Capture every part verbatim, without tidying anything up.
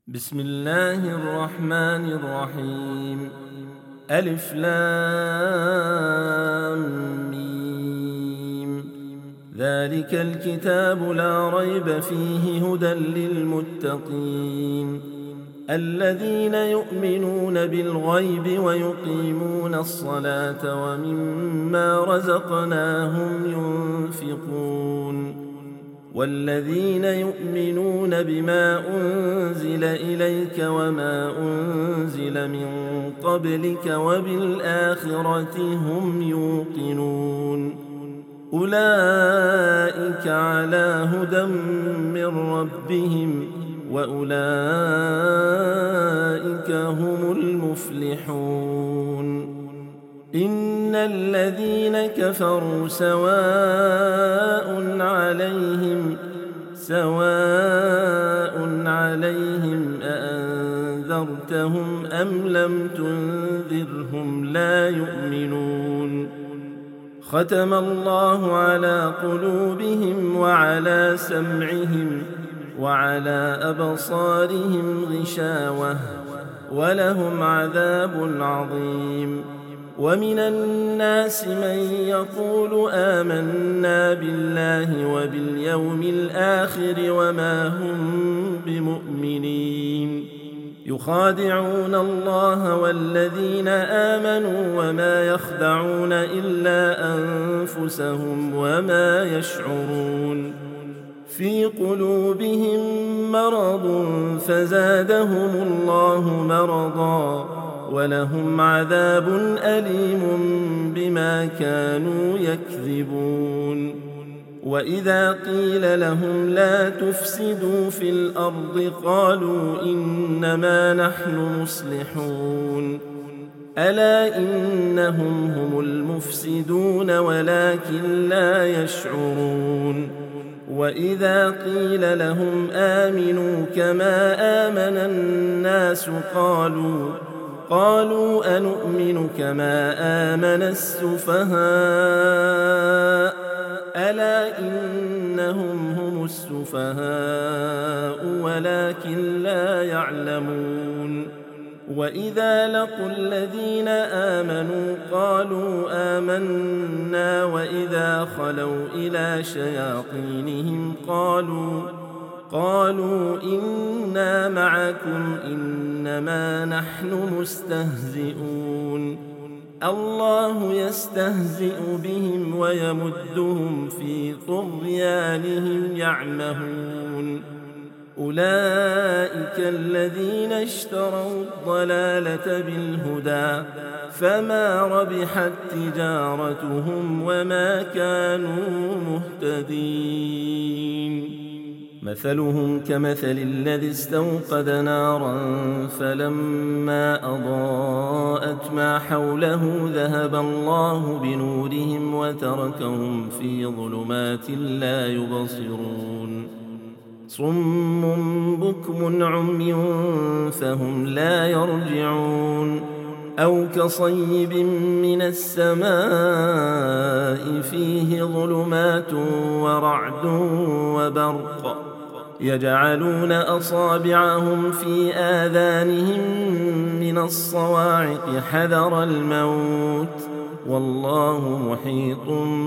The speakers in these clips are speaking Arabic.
بسم الله الرحمن الرحيم. ألف لام ميم. ذلك الكتاب لا ريب فيه هدى للمتقين الذين يؤمنون بالغيب ويقيمون الصلاة ومما رزقناهم ينفقون والذين يؤمنون بما أنزل إليك وما أنزل من قبلك وبالآخرة هم يوقنون أولئك على هدى من ربهم وأولئك هم المفلحون. إن الذين كفروا سواء عليهم سواء عليهم أأنذرتهم أم لم تنذرهم لا يؤمنون. ختم الله على قلوبهم وعلى سمعهم وعلى أبصارهم غشاوة ولهم عذاب عظيم. ومن الناس من يقول آمنا بالله وباليوم الآخر وما هم بمؤمنين يخادعون الله والذين آمنوا وما يخدعون إلا أنفسهم وما يشعرون. في قلوبهم مرض فزادهم الله مرضا ولهم عذاب أليم بما كانوا يكذبون. وإذا قيل لهم لا تفسدوا في الأرض قالوا إنما نحن مصلحون ألا إنهم هم المفسدون ولكن لا يشعرون. وإذا قيل لهم آمنوا كما آمن الناس قالوا قالوا أنؤمن كما آمن السفهاء ألا إنهم هم السفهاء ولكن لا يعلمون. وإذا لقوا الذين آمنوا قالوا آمنا وإذا خلوا إلى شياطينهم قالوا قالوا إنا معكم إنما نحن مستهزئون الله يستهزئ بهم ويمدهم في طغيانهم يعمهون. أولئك الذين اشتروا الضلالة بالهدى فما ربحت تجارتهم وما كانوا مهتدين. مثلهم كمثل الذي استوقد نارا فلما أضاءت ما حوله ذهب الله بنورهم وتركهم في ظلمات لا يبصرون صم بكم عمي فهم لا يرجعون. أو كصيب من السماء فيه ظلمات ورعد وبرق يجعلون أصابعهم في آذانهم من الصواعق حذر الموت والله محيط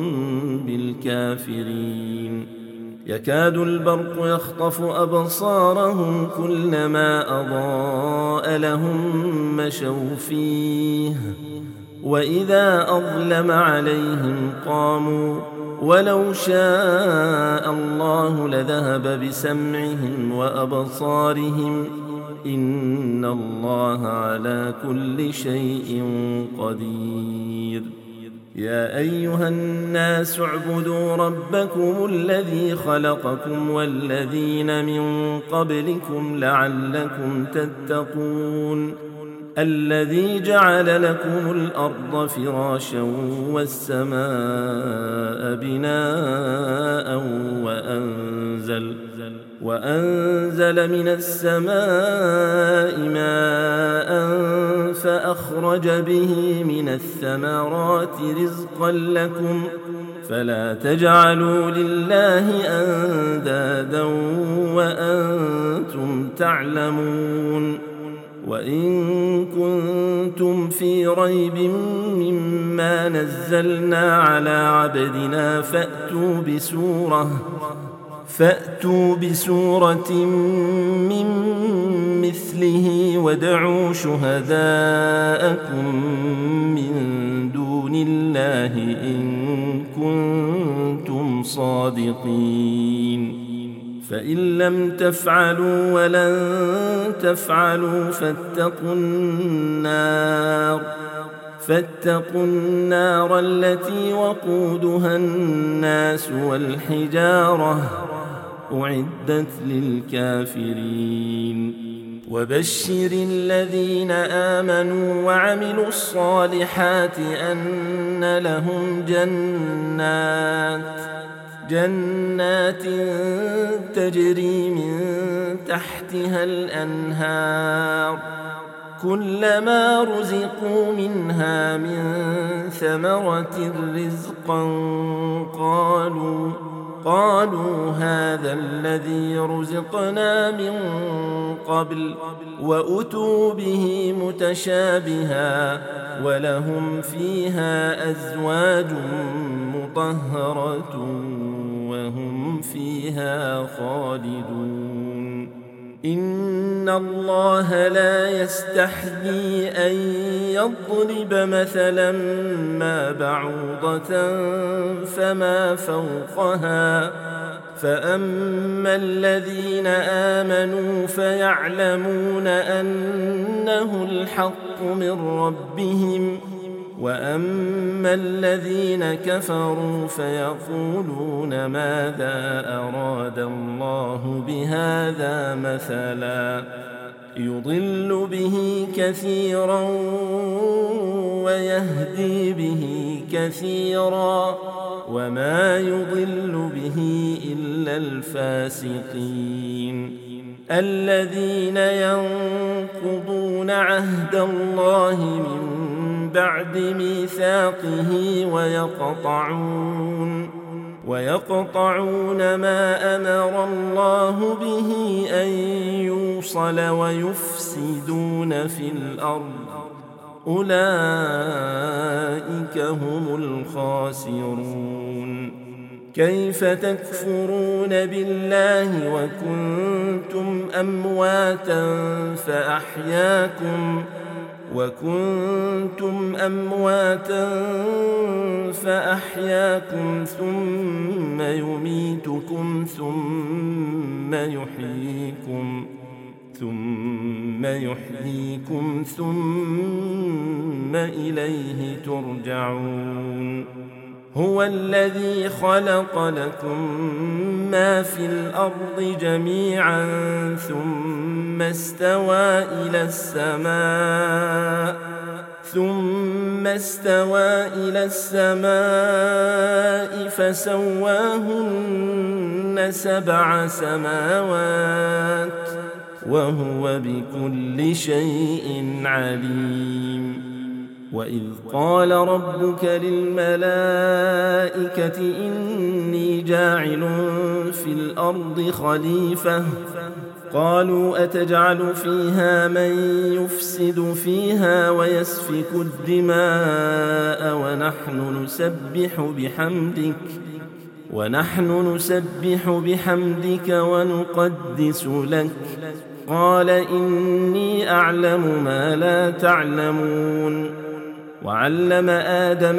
بالكافرين. يكاد البرق يخطف أبصارهم كلما أضاء لهم مشوا فيه وإذا أظلم عليهم قاموا ولو شاء الله لذهب بسمعهم وأبصارهم إن الله على كل شيء قدير. يا أيها الناس اعبدوا ربكم الذي خلقكم والذين من قبلكم لعلكم تتقون الذي جعل لكم الأرض فراشا والسماء بناء وأنزل وأنزل من السماء ماء فأخرج به من الثمرات رزقا لكم فلا تجعلوا لله أندادا وأنتم تعلمون وإن كنتم في ريب مما نزلنا على عبدنا فأتوا بسورة فأتوا بسورة من مثله وادعوا شهداءكم من دون الله إن كنتم صادقين فإن لم تفعلوا ولن تفعلوا فاتقوا النار فاتقوا النار التي وقودها الناس والحجارة أعدت للكافرين وبشر الذين آمنوا وعملوا الصالحات أن لهم جنات جنات تجري من تحتها الأنهار كلما رزقوا منها من ثمرة رزقا قالوا قالوا هذا الذي رزقنا من قبل وأتوا به متشابها ولهم فيها أزواج مطهرة وهم فيها خالدون إن الله لا يستحيي أن يضرب مثلا ما بعوضة فما فوقها فأما الذين آمنوا فيعلمون أنه الحق من ربهم وأما الذين كفروا فيقولون ماذا أراد الله بهذا مثلا يضل به كثيرا ويهدي به كثيرا وما يضل به إلا الفاسقين الذين ينقضون عهد الله من بعد ميثاقه ويقطعون ويقطعون ما أمر الله به أن يوصل ويفسدون في الأرض أولئك هم الخاسرون كيف تكفرون بالله وكنتم أمواتا فأحياكم وكنتم أمواتا فأحياكم ثم يميتكم ثم يحييكم ثم يحييكم ثم إليه ترجعون هو الذي خلق لكم ما في الأرض جميعا ثم استوى إلى السماء ثم استوى إلى السماء فسواهن سبع سماوات وهو بكل شيء عليم وإذ قال ربك للملائكة إني جاعل في الأرض خليفة قالوا أتجعل فيها من يفسد فيها ويسفك الدماء ونحن نسبح بحمدك ونحن نسبح بحمدك ونقدس لك قال إني أعلم ما لا تعلمون وعلم آدم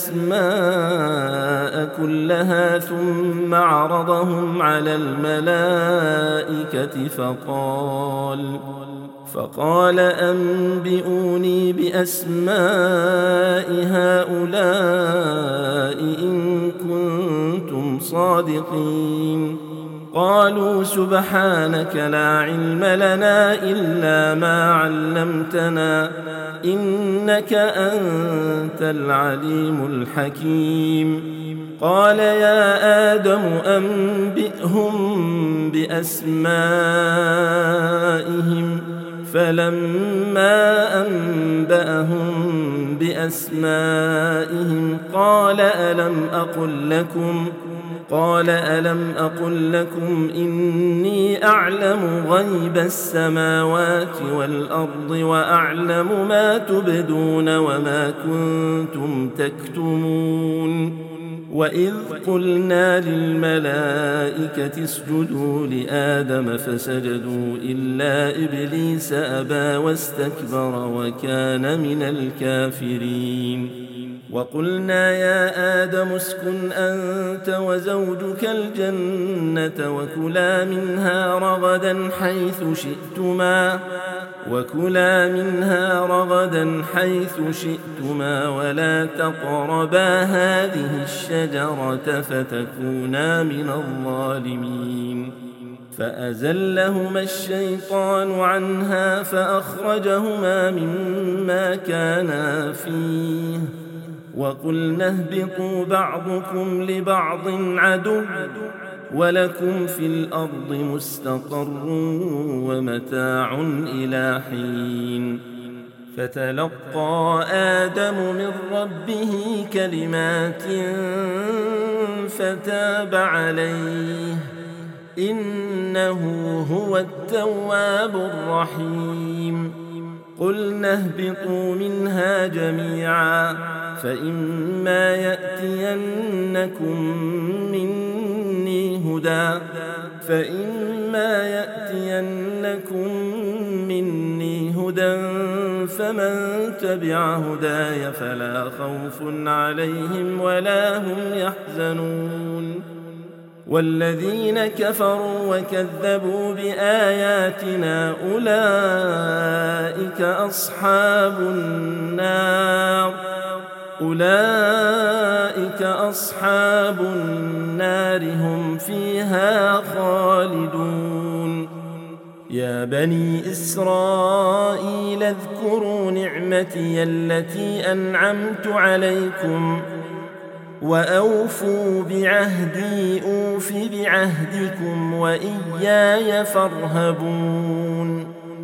الأسماء كلها ثم عرضهم على الملائكة فقال فقال أنبئوني بأسماء هؤلاء إن كنتم صادقين قالوا سبحانك لا علم لنا إلا ما علمتنا إنك أنت العليم الحكيم قال يا آدم أنبئهم بأسمائهم فلما أنبأهم بأسمائهم قال ألم أقل لكم قال ألم أقل لكم إني أعلم غيب السماوات والأرض وأعلم ما تبدون وما كنتم تكتمون وإذ قلنا للملائكة اسجدوا لآدم فسجدوا إلا إبليس أبى واستكبر وكان من الكافرين وقلنا يا آدم اسكن أنت وزوجك الجنة وكلا منها رغدا حيث شئتما وكلا منها رغدا حيث شئتما ولا تقربا هذه الشجرة فتكونا من الظالمين فأزلهما الشيطان عنها فأخرجهما مما كانا فيه وقلنا اهبطوا بعضكم لبعض عدو ولكم في الأرض مستقر ومتاع إلى حين فتلقى آدم من ربه كلمات فتاب عليه إنه هو التواب الرحيم قلنا اهبطوا منها جميعا فإما يأتينكم مني هدى فإما يأتينكم مني هدى فمن تبع هداي فلا خوف عليهم ولا هم يحزنون والذين كفروا وكذبوا بآياتنا أولئك أصحاب النار أولئك أصحاب النار هم فيها خالدون يا بني إسرائيل اذكروا نعمتي التي أنعمت عليكم وأوفوا بعهدي أوف بعهدكم وإياي فارهبون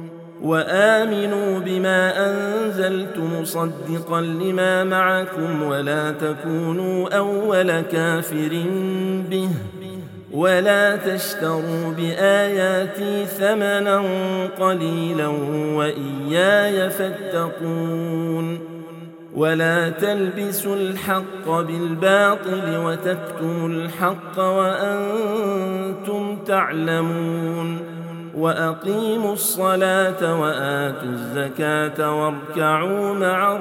وآمنوا بما أنزلت مصدقا لما معكم ولا تكونوا أول كافر به ولا تشتروا بآياتي ثمنا قليلا وإياي فاتقون ولا تلبسوا الحق بالباطل وتكتموا الحق وأنتم تعلمون وأقيموا الصلاة وآتوا الزكاة واركعوا مع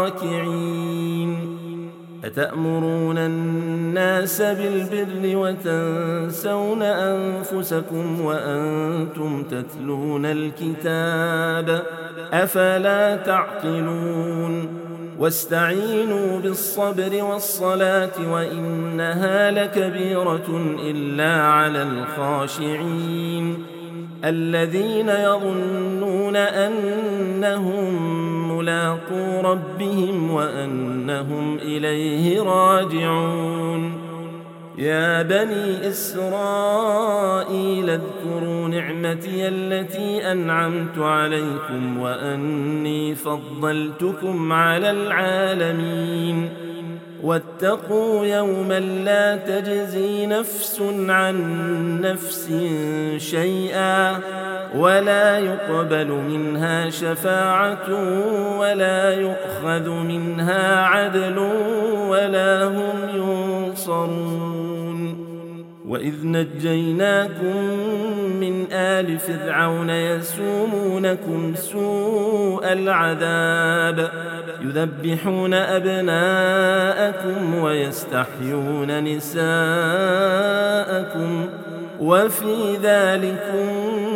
الراكعين أتأمرون الناس بالبر وتنسون أنفسكم وأنتم تتلون الكتاب أفلا تعقلون واستعينوا بالصبر والصلاة وإنها لكبيرة إلا على الخاشعين الذين يظنون أنهم ملاقو ربهم وأنهم إليه راجعون يا بني إسرائيل اذكروا نعمتي التي أنعمت عليكم وأني فضلتكم على العالمين واتقوا يوما لا تجزي نفس عن نفس شيئا ولا يقبل منها شفاعة ولا يؤخذ منها عدل ولا هم ينصرون وإذ نجيناكم من آل فرعون يسومونكم سوء العذاب يذبحون أبناءكم ويستحيون نساءكم وفي ذلكم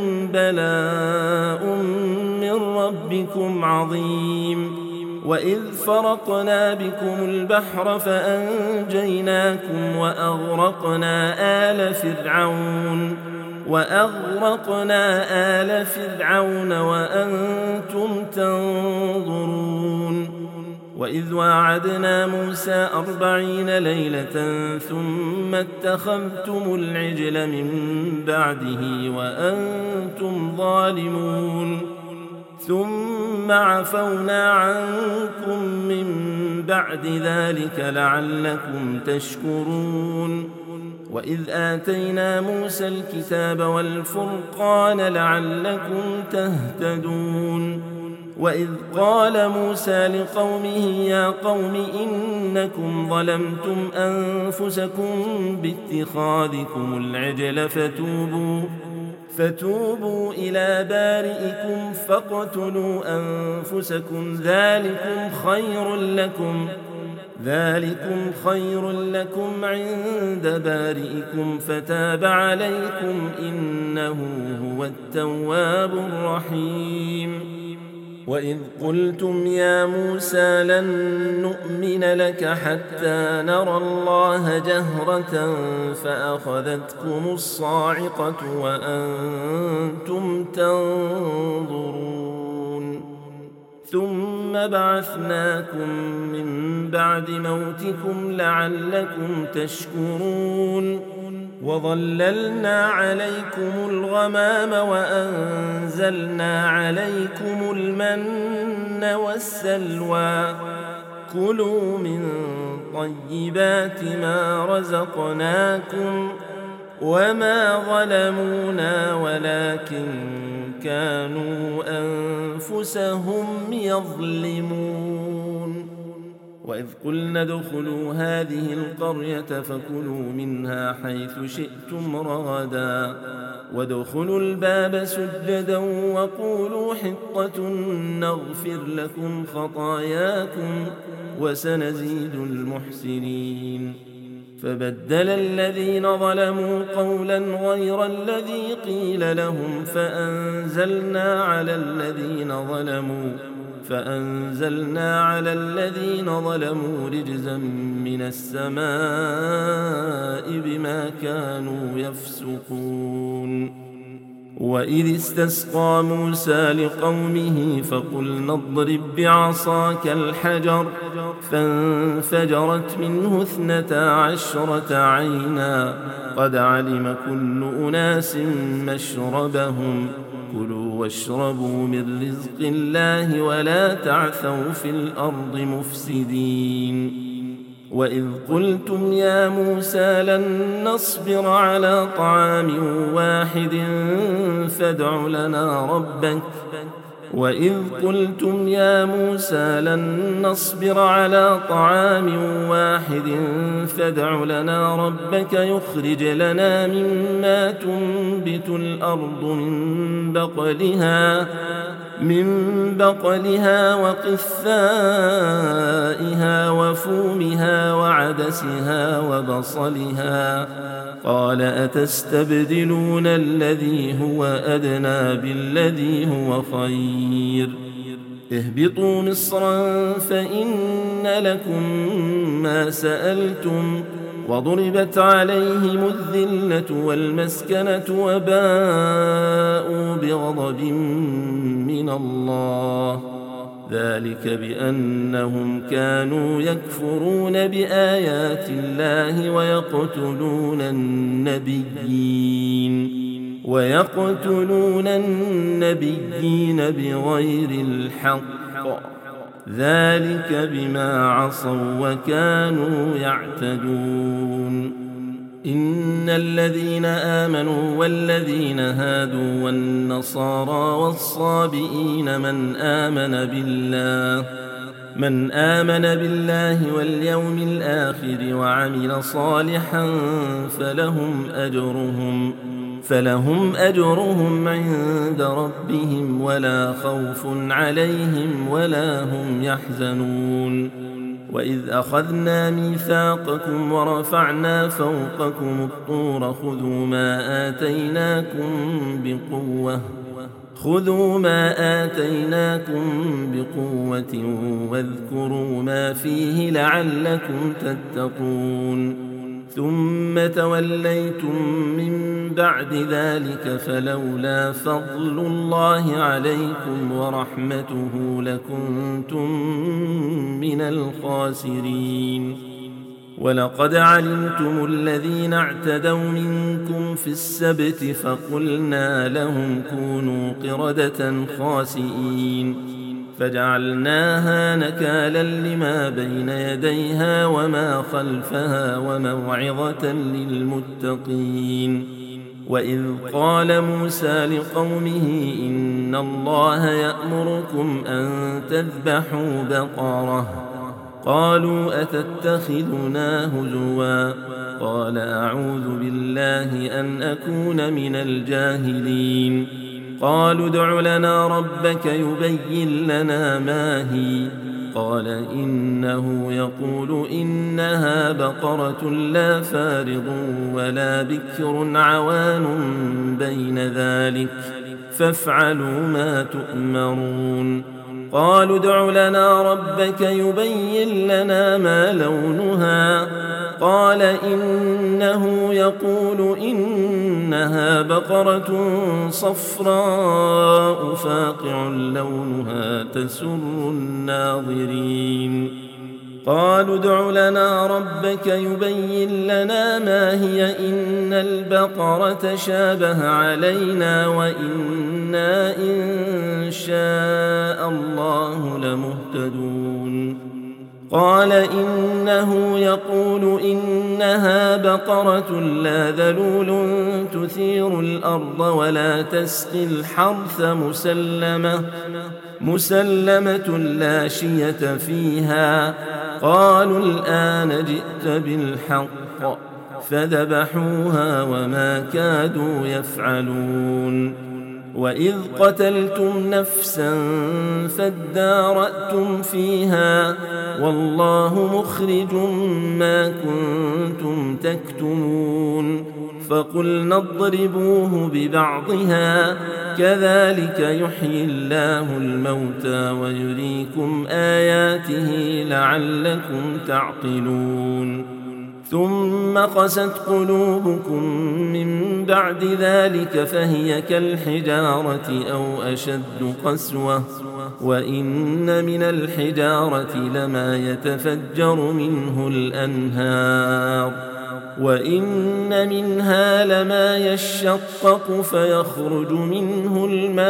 بلاء من ربكم عظيم وإذ فرقنا بكم البحر فأنجيناكم وأغرقنا آل فرعون وأغرقنا آل فرعون وأنتم تنظرون وإذ واعدنا موسى أربعين ليلة ثم اتخذتم العجل من بعده وأنتم ظالمون ثم عفونا عنكم من بعد ذلك لعلكم تشكرون وإذ آتينا موسى الكتاب والفرقان لعلكم تهتدون وإذ قال موسى لقومه يا قوم إنكم ظلمتم أنفسكم باتخاذكم العجل فتوبوا فتوبوا إلى بارئكم فاقتلوا أنفسكم ذلكم خير لكم ذلكم خير لكم عند بارئكم فتاب عليكم إنه هو التواب الرحيم وإذ قلتم يا موسى لن نؤمن لك حتى نرى الله جهرة فأخذتكم الصاعقة وأنتم تنظرون ثم بعثناكم من بعد موتكم لعلكم تشكرون وظللنا عليكم الغمام وأنزلنا عليكم المن والسلوى كلوا من طيبات ما رزقناكم وما ظلمونا ولكن كانوا أنفسهم يظلمون وإذ قلنا ادخلوا هذه القرية فكلوا منها حيث شئتم رغدا وادخلوا الباب سجدا وقولوا حطة نغفر لكم خطاياكم وسنزيد المحسنين فبدل الذين ظلموا قولا غير الذي قيل لهم فأنزلنا على الذين ظلموا فأنزلنا على الذين ظلموا رجزا من السماء بما كانوا يفسقون وإذ استسقى موسى لقومه فقلنا اضرب بعصاك الحجر فانفجرت منه اثنتا عشرة عينا قد علم كل أناس مشربهم كلوا واشربوا من رزق الله ولا تعثوا في الأرض مفسدين وإذ قلتم يا موسى لن نصبر على طعام واحد فادع لنا ربك وإذ قلتم يا موسى لن نصبر على طعام واحد فادع لنا ربك يخرج لنا مما تنبت الأرض من بقلها من بقلها وقثائها وفومها وعدسها وبصلها قال أتستبدلون الذي هو أدنى بالذي هو خير اهبطوا مصرا فإن لكم ما سألتم وضربت عليهم الذلة والمسكنة وباءوا بغضب من الله ذلك بأنهم كانوا يكفرون بآيات الله ويقتلون النبيين ويقتلون النبيين بغير الحق ذلك بما عصوا وكانوا يعتدون إن الذين آمنوا والذين هادوا والنصارى والصابئين من آمن بالله من آمن بالله واليوم الآخر وعمل صالحا فلهم أجرهم فلهم أجرهم عند ربهم ولا خوف عليهم ولا هم يحزنون وإذ أخذنا ميثاقكم ورفعنا فوقكم الطور خذوا ما آتيناكم بقوة خذوا ما آتيناكم بقوة واذكروا ما فيه لعلكم تتقون ثم توليتم من بعد ذلك فلولا فضل الله عليكم ورحمته لكنتم من الخاسرين ولقد علمتم الذين اعتدوا منكم في السبت فقلنا لهم كونوا قردة خاسئين فجعلناها نكالا لما بين يديها وما خلفها وموعظة للمتقين. وإذ قال موسى لقومه إن الله يأمركم أن تذبحوا بقرة قالوا أتتخذنا هزوا قال أعوذ بالله أن أكون من الجاهلين. قالوا ادع لنا ربك يبين لنا ما هي قال إنه يقول إنها بقرة لا فارض ولا بكر عوان بين ذلك فافعلوا ما تؤمرون. قالوا ادع لنا ربك يبين لنا ما لونها قال إنه يقول إنها بقرة صفراء فاقع لونها تسر الناظرين. قالوا ادع لنا ربك يبين لنا ما هي إن البقرة شابه علينا وإنا إن شاء الله لمهتدون. قال إنه يقول إنها بقرة لا ذلول تثير الأرض ولا تسقي الحرث مسلمة مسلمة لا شية فيها. قالوا الآن جئت بالحق فذبحوها وما كادوا يفعلون. وإذ قتلتم نفسا فادارأتم فيها والله مخرج ما كنتم تكتمون. فقلنا اضربوه ببعضها كذلك يحيي الله الموتى ويريكم آياته لعلكم تعقلون. ثم قست قلوبكم من بعد ذلك فهي كالحجارة أو أشد قسوة وإن من الحجارة لما يتفجر منه الأنهار وإن منها لما يشقق فيخرج منه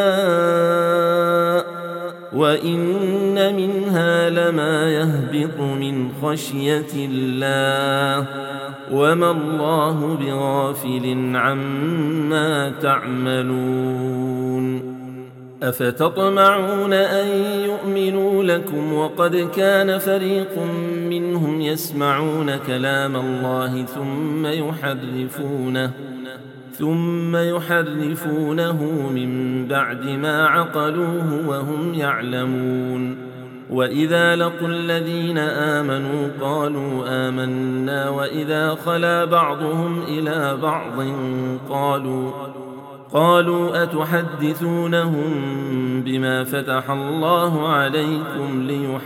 الماء وإن منها لما يهبط من خشية الله وما الله بغافل عما تعملون. أفتطمعون أن يؤمنوا لكم وقد كان فريق منهم يسمعون كلام الله ثم يحرفونه ثم يحرفونه من بعد ما عقلوه وهم يعلمون. وإذا لقوا الذين آمنوا قالوا آمنا وإذا خلا بعضهم إلى بعض قالوا قالوا أتحدثونهم بما فتح الله عليكم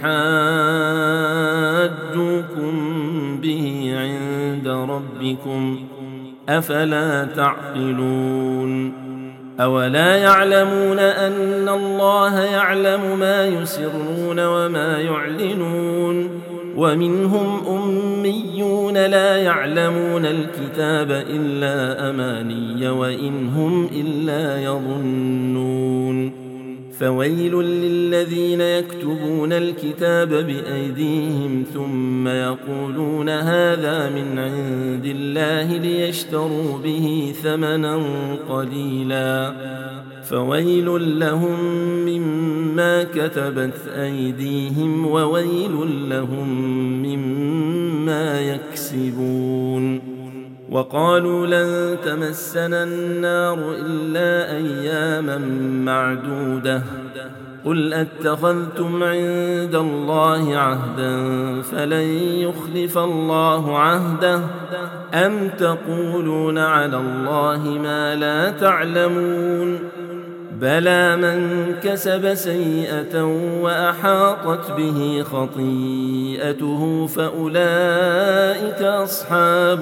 ليحاجوكم به عند ربكم أفلا تعقلون. أولا يعلمون أن الله يعلم ما يسرون وما يعلنون. ومنهم أميون لا يعلمون الكتاب إلا أماني وإن هم إلا يظنون. فويل للذين يكتبون الكتاب بأيديهم ثم يقولون هذا من عند الله ليشتروا به ثمنا قليلا فويل لهم مما كتبت أيديهم وويل لهم مما يكسبون. وقالوا لن تمسنا النار إلا أياما معدودة قل أتخذتم عند الله عهدا فلن يخلف الله عهده أم تقولون على الله ما لا تعلمون. بلى من كسب سيئة وأحاطت به خطيئته فأولئك أصحاب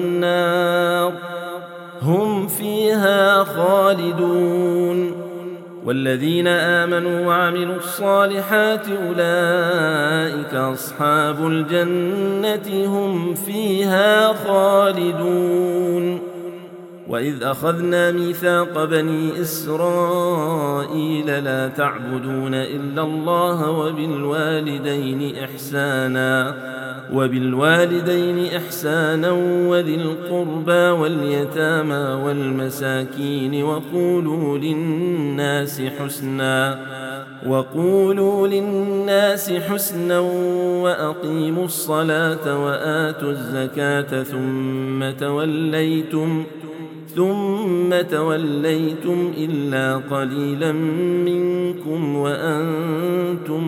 النار هم فيها خالدون. والذين آمنوا وعملوا الصالحات أولئك أصحاب الجنة هم فيها خالدون. وإذ أخذنا ميثاق بني إسرائيل لا تعبدون إلا الله وبالوالدين إحسانا وبالوالدين إحسانا وذي القربى واليتامى والمساكين وقولوا للناس حسنا وقولوا للناس حسنا وأقيموا الصلاة وآتوا الزكاة ثم توليتم ثم توليتم إلا قليلا منكم وأنتم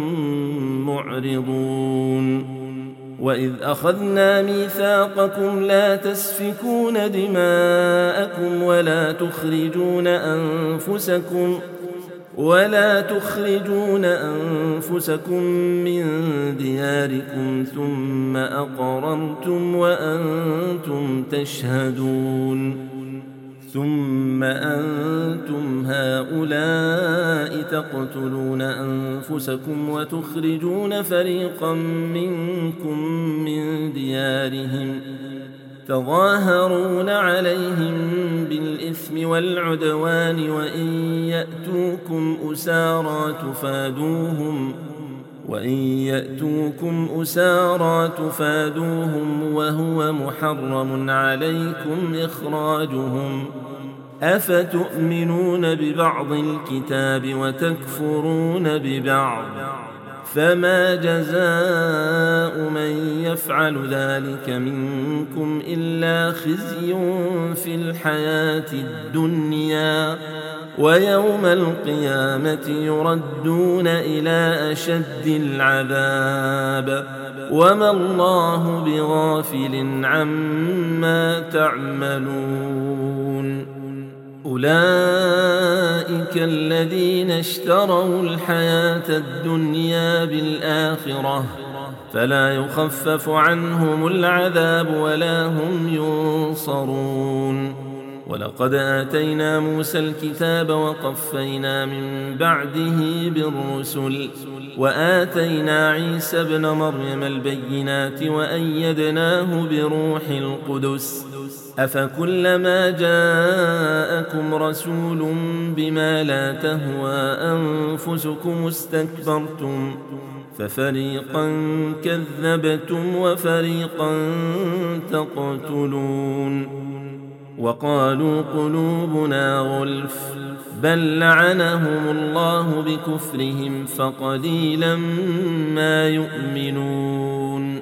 معرضون. وإذ أخذنا ميثاقكم لا تسفكون دماءكم ولا تخرجون أنفسكم ولا تخرجون أنفسكم من دياركم ثم أقررتم وأنتم تشهدون. ثم أنتم هؤلاء تقتلون أنفسكم وتخرجون فريقا منكم من ديارهم تظاهرون عليهم بالإثم والعدوان وإن يأتوكم أسارى تفادوهم وإن يأتوكم أسارى تفادوهم وهو محرم عليكم إخراجهم أفتؤمنون ببعض الكتاب وتكفرون ببعض فما جزاء من يفعل ذلك منكم إلا خزي في الحياة الدنيا ويوم القيامة يردون إلى أشد العذاب وما الله بغافل عما تعملون. أولئك الذين اشتروا الحياة الدنيا بالآخرة فلا يخفف عنهم العذاب ولا هم ينصرون. ولقد آتينا موسى الكتاب وقفينا من بعده بالرسل وآتينا عيسى ابن مريم البينات وأيدناه بروح القدس أفكلما جاءكم رسول بما لا تهوى أنفسكم استكبرتم ففريقا كذبتم وفريقا تقتلون. وقالوا قلوبنا غلف بل لعنهم الله بكفرهم فقليلا ما يؤمنون.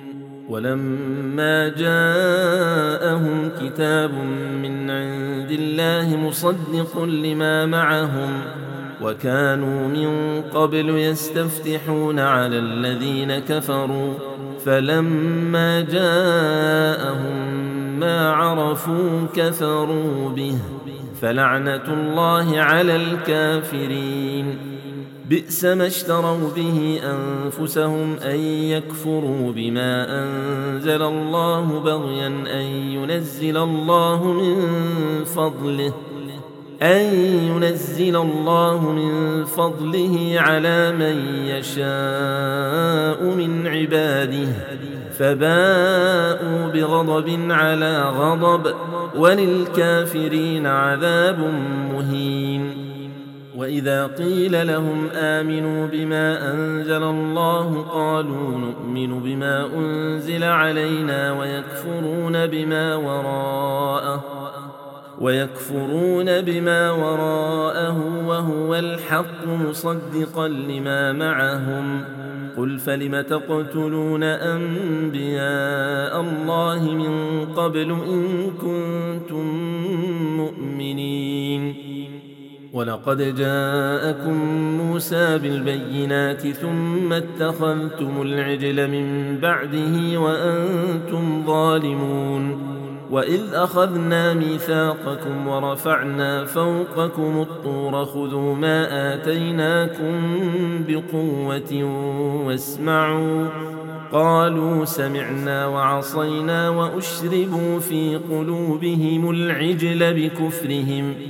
ولما جاءهم كتاب من عند الله مصدق لما معهم وكانوا من قبل يستفتحون على الذين كفروا فلما جاءهم ما عرفوا كفروا به فلعنة الله على الكافرين. بئس ما اشتروا به أنفسهم أن يكفروا بما أنزل الله بغيا أن ينزل الله من فضله أن ينزل الله من فضله على من يشاء من عباده فباءوا بغضب على غضب وللكافرين عذاب مهين. وإذا قيل لهم آمنوا بما أنزل الله قالوا نؤمن بما أنزل علينا ويكفرون بما وراءه ويكفرون بما وراءه وهو الحق مصدقا لما معهم قل فلم تقتلون أنبياء الله من قبل إن كنتم مؤمنين. ولقد جاءكم موسى بالبينات ثم اتخذتم العجل من بعده وأنتم ظالمون. وإذ أخذنا ميثاقكم ورفعنا فوقكم الطور خذوا ما آتيناكم بقوة واسمعوا قالوا سمعنا وعصينا وأشربوا في قلوبهم العجل بكفرهم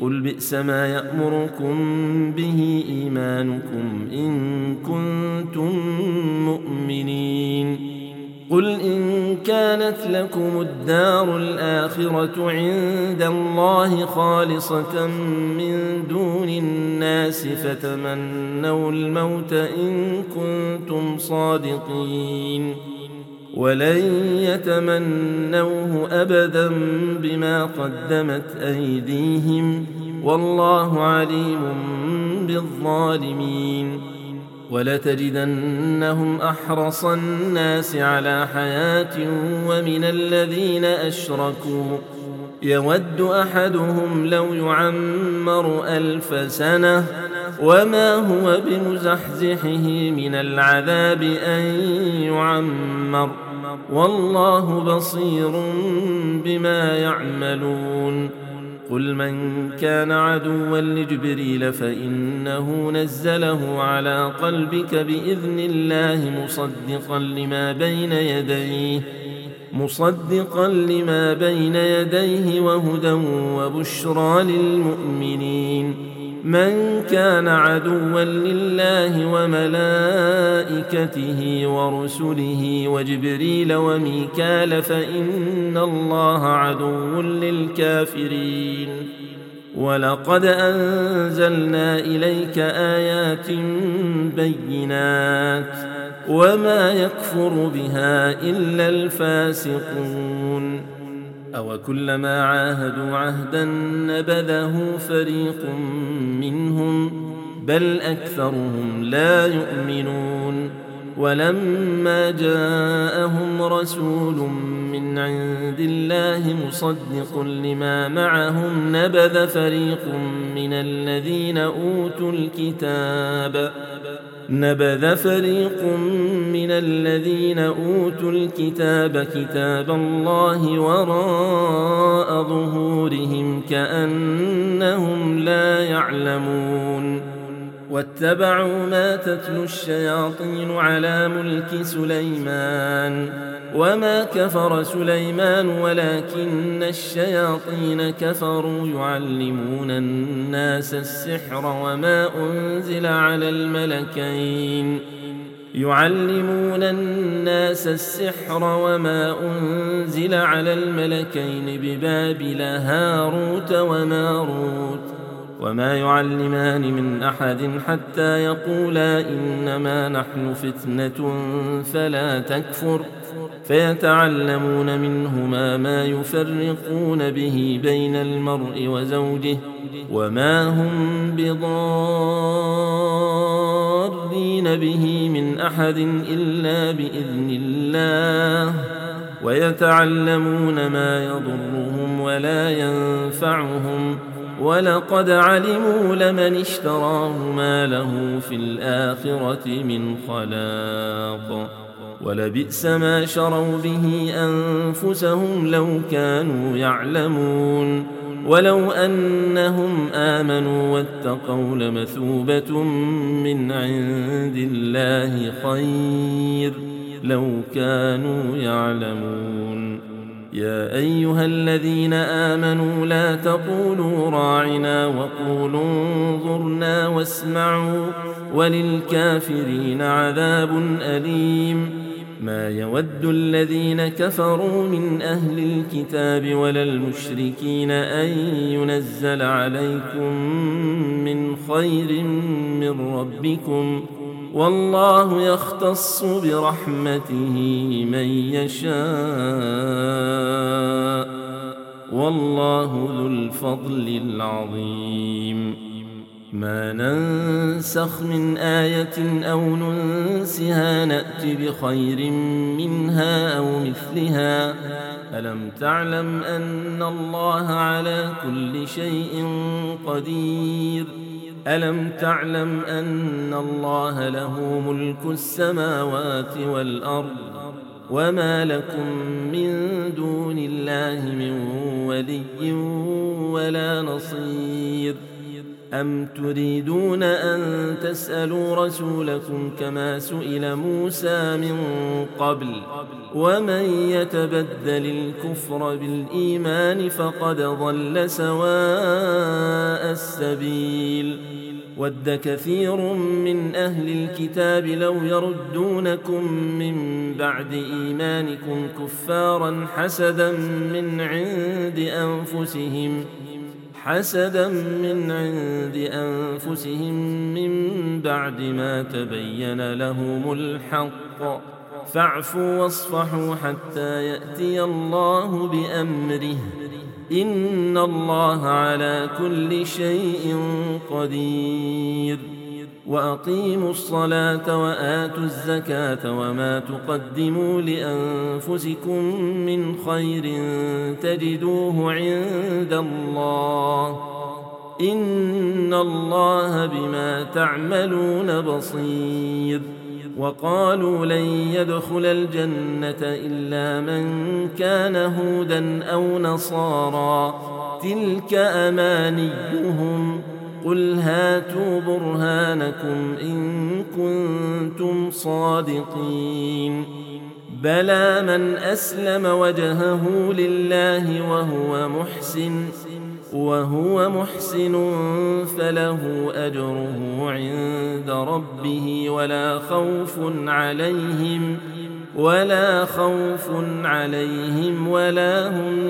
قل بئس ما يأمركم به إيمانكم إن كنتم مؤمنين. قل إن كانت لكم الدار الآخرة عند الله خالصة من دون الناس فتمنوا الموت إن كنتم صادقين، ولن يتمنوه أبدا بما قدمت أيديهم والله عليم بالظالمين. ولتجدنهم أحرص الناس على حياة ومن الذين أشركوا يود أحدهم لو يعمر ألف سنة وما هو بمزحزحه من العذاب أن يعمر والله بصير بما يعملون. قل من كان عدوا لجبريل فإنه نزله على قلبك بإذن الله مصدقا لما بين يديه مصدقا لما بين يديه وهدى وبشرى للمؤمنين. من كان عدوا لله وملائكته ورسله وجبريل وميكال فإن الله عدو للكافرين. ولقد أنزلنا إليك آيات بينات وما يكفر بها إلا الفاسقون. أو كلما عاهدوا عهدا نبذه فريق منهم بل أكثرهم لا يؤمنون. ولما جاءهم رسول من عند الله مصدق لما معهم نبذ فريق من الذين أوتوا الكتاب نبذ فريق من الذين أوتوا الكتاب كتاب الله وراء ظهورهم كأنهم لا يعلمون. واتبعوا ما تتلو الشياطين على ملك سليمان وما كفر سليمان ولكن الشياطين كفروا يعلمون الناس السحر وما أنزل على الملكين يعلمون الناس السحر وما أنزل على الملكين ببابل هاروت وماروت وما يعلمان من أحد حتى يقولا إنما نحن فتنة فلا تكفر فيتعلمون منهما ما يفرقون به بين المرء وزوجه وما هم بضارين به من أحد إلا بإذن الله ويتعلمون ما يضرهم ولا ينفعهم ولقد علموا لمن اشتراه ما له في الآخرة من خلاق ولبئس ما شروا به أنفسهم لو كانوا يعلمون. ولو أنهم آمنوا واتقوا لمثوبة من عند الله خير لو كانوا يعلمون. يا أيها الذين آمنوا لا تقولوا راعنا وقولوا انظرنا واسمعوا وللكافرين عذاب أليم. ما يود الذين كفروا من أهل الكتاب ولا المشركين أن ينزل عليكم من خير من ربكم والله يختص برحمته من يشاء والله ذو الفضل العظيم. ما ننسخ من آية أو ننسها نأت بخير منها أو مثلها. ألم تعلم أن الله على كل شيء قدير ألم تعلم أن الله له ملك السماوات والأرض وما لكم من دون الله من ولي ولا نصير. أم تريدون أن تسألوا رسولكم كما سئل موسى من قبل ومن يتبدل الكفر بالإيمان فقد ضل سواء السبيل ود كثير من أهل الكتاب لو يردونكم من بعد إيمانكم كفارا حسدا من عند أنفسهم حسدا من عند أنفسهم من بعد ما تبين لهم الحق فاعفوا واصفحوا حتى يأتي الله بأمره إن الله على كل شيء قدير وأقيموا الصلاة وآتوا الزكاة وما تقدموا لأنفسكم من خير تجدوه عند الله إن الله بما تعملون بصير وقالوا لن يدخل الجنة إلا من كان هودا أو نصارى تلك أمانيهم قل هاتوا برهانكم إن كنتم صادقين بلى من أسلم وجهه لله وهو محسن وهو محسن فله أجره عند ربه ولا خوف عليهم ولا خوف عليهم ولا هم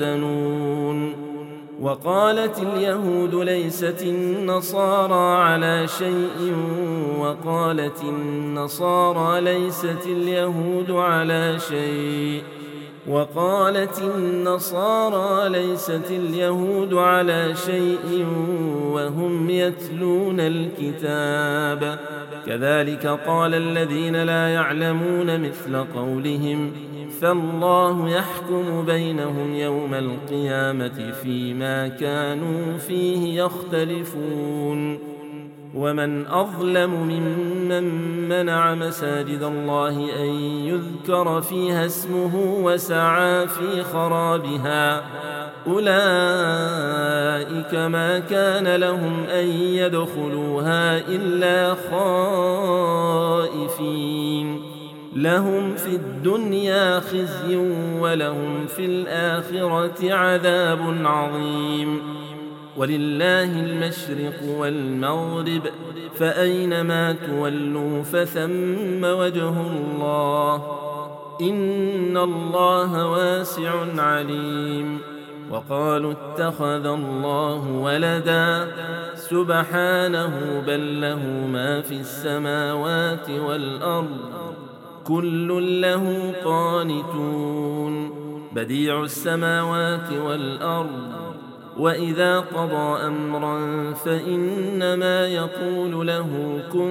يحزنون وقالت اليهود ليست النصارى على شيء وقالت النصارى ليست اليهود على شيء وقالت النصارى ليست اليهود على شيء وهم يتلون الكتاب كذلك قال الذين لا يعلمون مثل قولهم فالله يحكم بينهم يوم القيامة فيما كانوا فيه يختلفون ومن أظلم ممن منع مساجد الله أن يذكر فيها اسمه وسعى في خرابها أولئك ما كان لهم أن يدخلوها إلا خائفين لهم في الدنيا خزي ولهم في الآخرة عذاب عظيم ولله المشرق والمغرب فأينما تولوا فثم وجه الله إن الله واسع عليم وقالوا اتخذ الله ولدا سبحانه بل له ما في السماوات والأرض كل له قانتون بديع السماوات والأرض وإذا قضى أمرا فإنما يقول له كن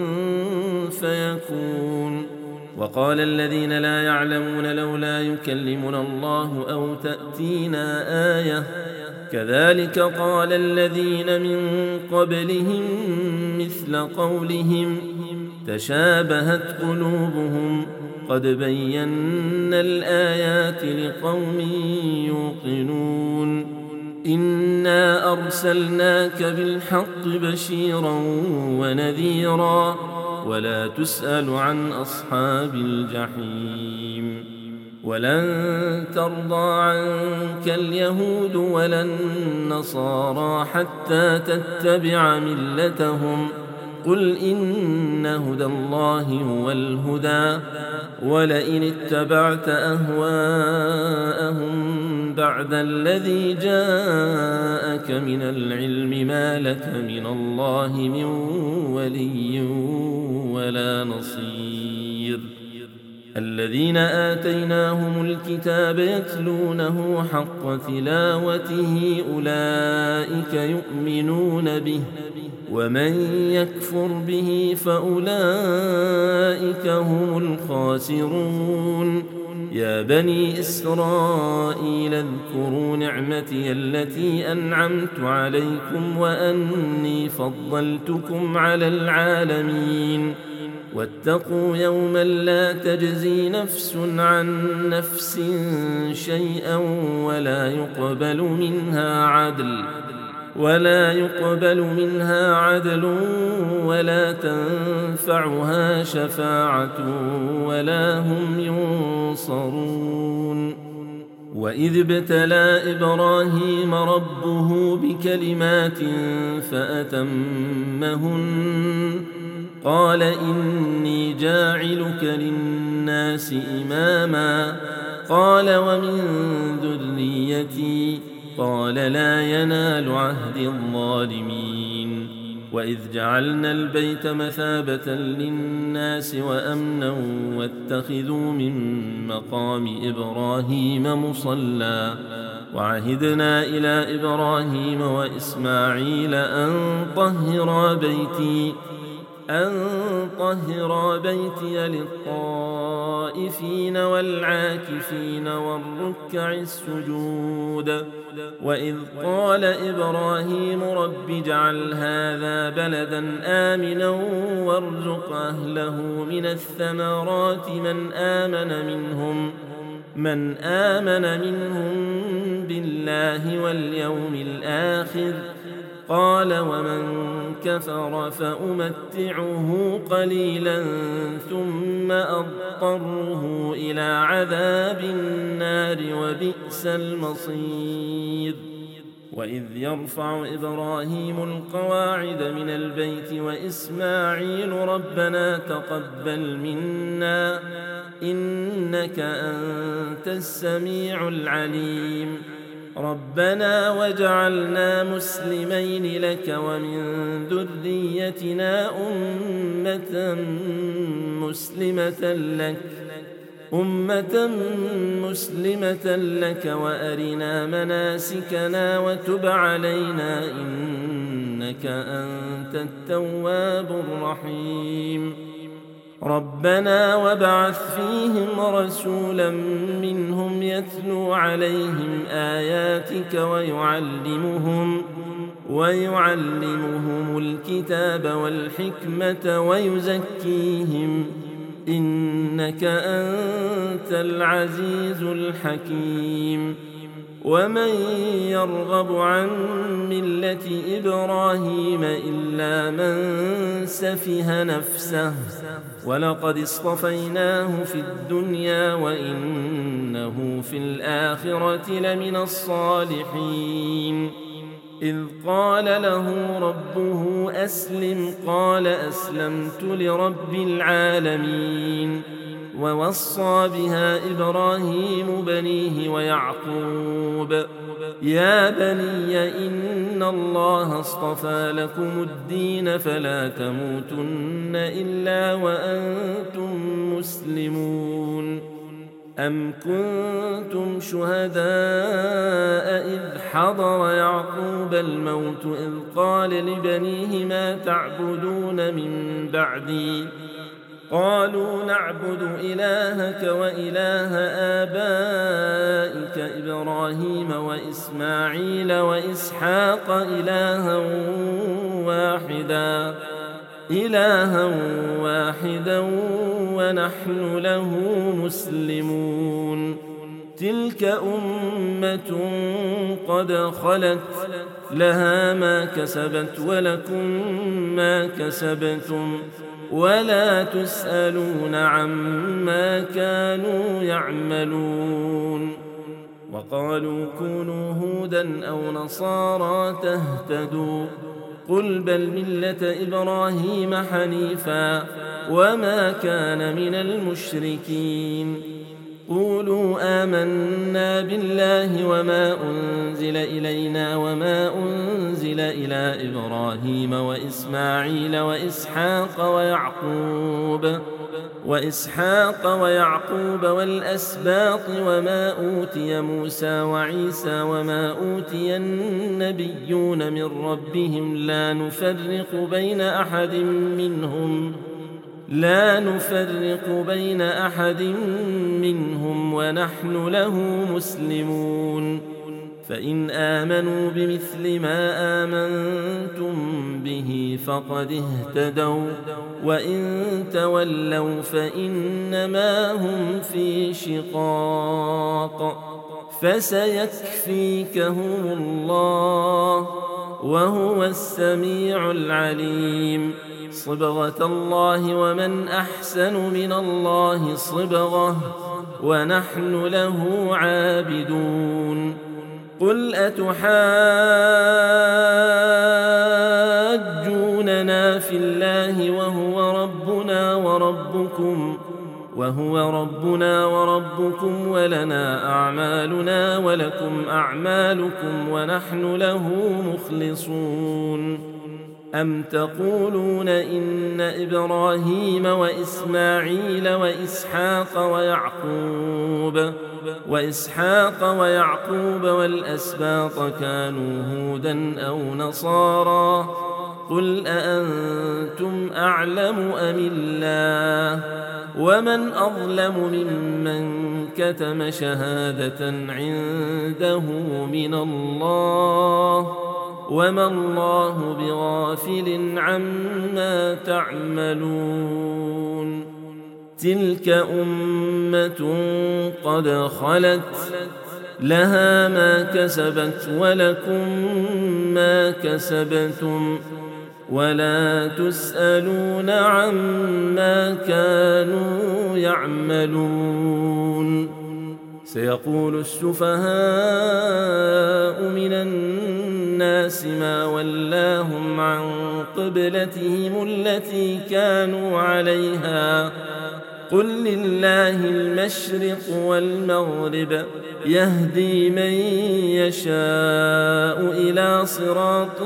فيكون وقال الذين لا يعلمون لولا يكلمنا الله أو تأتينا آية كذلك قال الذين من قبلهم مثل قولهم تشابهت قلوبهم قد بينا الآيات لقوم يوقنون إنا أرسلناك بالحق بشيرا ونذيرا ولا تسأل عن أصحاب الجحيم ولن ترضى عنك اليهود ولا النصارى حتى تتبع ملتهم قل إن هدى الله هو الهدى ولئن اتبعت أهواءهم بعد الذي جاءك من العلم ما لك من الله من ولي ولا نصير الذين آتيناهم الكتاب يتلونه حق تلاوته أولئك يؤمنون به ومن يكفر به فأولئك هم الخاسرون يا بني إسرائيل اذكروا نعمتي التي أنعمت عليكم وأني فضلتكم على العالمين واتقوا يوما لا تجزي نفس عن نفس شيئا ولا يقبل منها عدل ولا يقبل منها عدل ولا تنفعها شفاعة ولا هم ينصرون. وإذ ابتلى إبراهيم ربه بكلمات فأتمهن قال إني جاعلك للناس إماما قال ومن ذريتي قال لا ينال عهد الظالمين. وإذ جعلنا البيت مثابة للناس وأمنا واتخذوا من مقام إبراهيم مصلى وعهدنا إلى إبراهيم وإسماعيل أن طهرا بيتي أن طهرا بيتي للطائفين والعاكفين والركع السجود. وإذ قال إبراهيم رب اجعل هذا بلدا آمنا وارزق أهله من الثمرات من آمن منهم من آمن منهم بالله واليوم الآخر قال ومن كفر فأمتعه قليلا ثم أضطره إلى عذاب النار وبئس المصير. وإذ يرفع إبراهيم القواعد من البيت وإسماعيل ربنا تقبل منا إنك أنت السميع العليم ربنا وجعلنا مسلمين لك ومن ذريتنا أمة مسلمة لك أمة مسلمة لك وأرنا مناسكنا وتب علينا إنك أنت التواب الرحيم ربنا وابعث فيهم رسولا منهم يتلو عليهم آياتك ويعلمهم ويعلمهم الكتاب والحكمة ويزكيهم إنك أنت العزيز الحكيم. ومن يرغب عن ملة إبراهيم إلا من سفه نفسه ولقد اصطفيناه في الدنيا وإنه في الآخرة لمن الصالحين. إذ قال له ربه أسلم قال أسلمت لرب العالمين. ووصى بها إبراهيم بنيه ويعقوب يا بني إن الله اصطفى لكم الدين فلا تموتن إلا وأنتم مسلمون. أم كنتم شهداء إذ حضر يعقوب الموت إذ قال لبنيه ما تعبدون من بعدي قالوا نعبد إلهك وإله آبائك إبراهيم وإسماعيل وإسحاق إلها واحدا إلها واحدا ونحن له مسلمون. تلك أمة قد خلت لها ما كسبت ولكم ما كسبتم ولا تسألون عما كانوا يعملون. وقالوا كونوا هودا أو نصارى تهتدوا قل بل ملة إبراهيم حنيفا وما كان من المشركين. قولوا آمنا بالله وما أنزل إلينا وما أنزل إلى إبراهيم وإسماعيل وإسحاق ويعقوب وإسحاق ويعقوب والأسباط وما أوتي موسى وعيسى وما أوتي النبيون من ربهم لا نفرق بين أحد منهم لا نفرق بين أحد منهم ونحن له مسلمون. فإن آمنوا بمثل ما آمنتم به فقد اهتدوا وإن تولوا فإنما هم في شقاق فسيكفيكهم الله وهو السميع العليم. صبغة الله ومن أحسن من الله صبغة ونحن له عابدون. قل أتحاجوننا في الله وهو ربنا وربكم وهو ربنا وربكم ولنا أعمالنا ولكم أعمالكم ونحن له مخلصون. أم تقولون إن إبراهيم وإسماعيل وإسحاق ويعقوب وإسحاق ويعقوب والأسباط كانوا هودا أو نصارى؟ قل أأنتم أعلم أم الله؟ ومن أظلم ممن كتم شهادة عنده من الله وما الله بغافل عما تعملون. تلك أمة قد خلت لها ما كسبت ولكم ما كسبتم ولا تسألون عما كانوا يعملون. سيقول السفهاء من الناس ما ولاهم عن قبلتهم التي كانوا عليها قل لله المشرق والمغرب يهدي من يشاء إلى صراط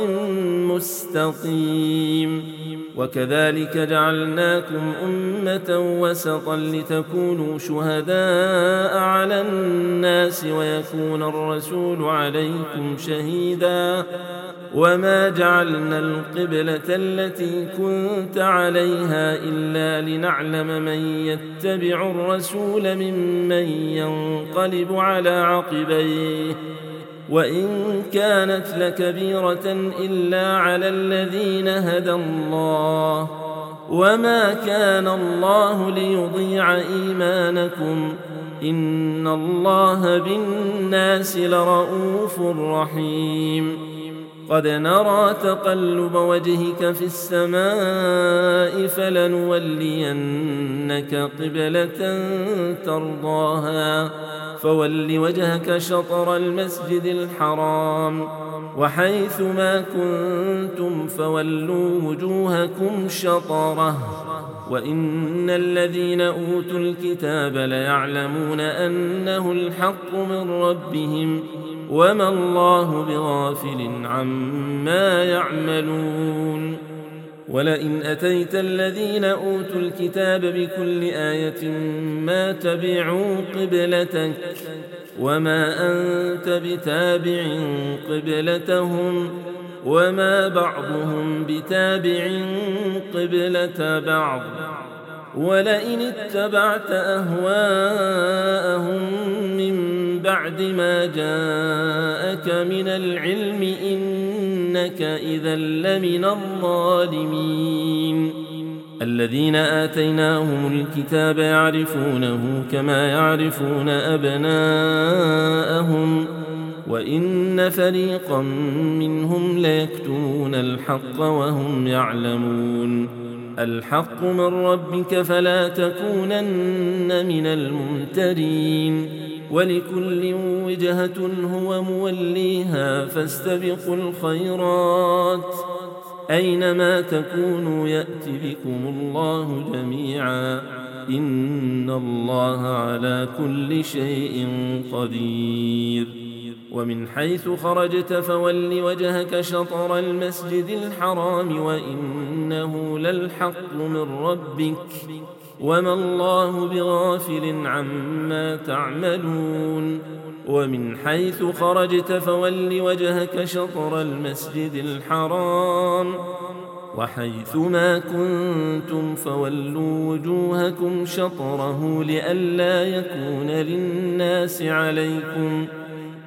مستقيم. وكذلك جعلناكم أمة وسطا لتكونوا شهداء على الناس ويكون الرسول عليكم شهيدا. وما جعلنا القبلة التي كنت عليها إلا لنعلم من يتبع الرسول ممن ينقلب على عقبيه وإن كانت لكبيرة إلا على الذين هدى الله وما كان الله ليضيع إيمانكم إن الله بالناس لرؤوف رحيم. قد نرى تقلب وجهك في السماء فلنولينك قبلة ترضاها فول وجهك شطر المسجد الحرام وحيث ما كنتم فولوا وجوهكم شطره وإن الذين أوتوا الكتاب ليعلمون أنه الحق من ربهم وما الله بغافل عما يعملون. ولئن أتيت الذين أوتوا الكتاب بكل آية ما تبعوا قبلتك وما أنت بتابع قبلتهم وما بعضهم بتابع قبلة بعض. ولئن اتبعت أهواءهم من بعد ما جاءك من العلم إنك إذا لمن الظالمين. الذين آتيناهم الكتاب يعرفونه كما يعرفون أبناءهم وإن فريقا منهم ليكتمون الحق وهم يعلمون. الحق من ربك فلا تكونن من الممترين ولكل وجهة هو موليها فاستبقوا الخيرات أينما تكونوا يأت بكم الله جميعا إن الله على كل شيء قدير. ومن حيث خرجت فول وجهك شطر المسجد الحرام وإنه للحق من ربك وما الله بغافل عما تعملون. ومن حيث خرجت فول وجهك شطر المسجد الحرام وحيث ما كنتم فولوا وجوهكم شطره لئلا يكون للناس عليكم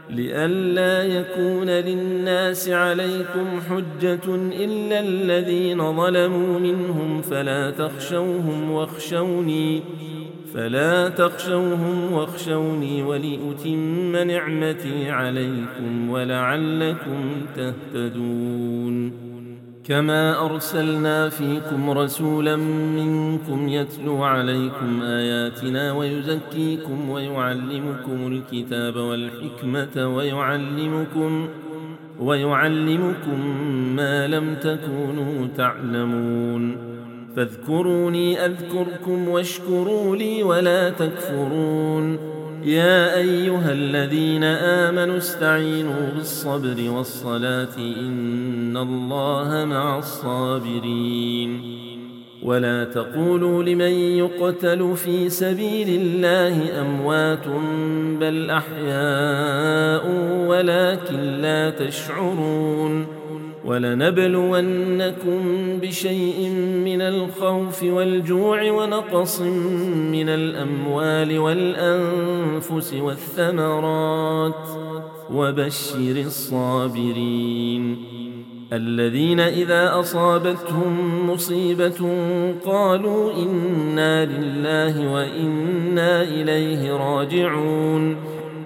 لئلا يكون للناس عليكم حجة إلا الذين ظلموا منهم فلا تخشوهم واخشوني فلا تخشوهم واخشوني ولأتم نعمتي عليكم ولعلكم تهتدون. كما أرسلنا فيكم رسولا منكم يتلو عليكم آياتنا ويزكيكم ويعلمكم الكتاب والحكمة ويعلمكم ويعلمكم ما لم تكونوا تعلمون. فاذكروني أذكركم واشكروا لي ولا تكفرون. يا أيها الذين آمنوا استعينوا بالصبر والصلاة إن الله مع الصابرين. ولا تقولوا لمن يقتل في سبيل الله أموات بل أحياء ولكن لا تشعرون. ولنبلونكم بشيء من الخوف والجوع ونقص من الأموال والأنفس والثمرات وبشر الصابرين الذين إذا أصابتهم مصيبة قالوا إنا لله وإنا إليه راجعون.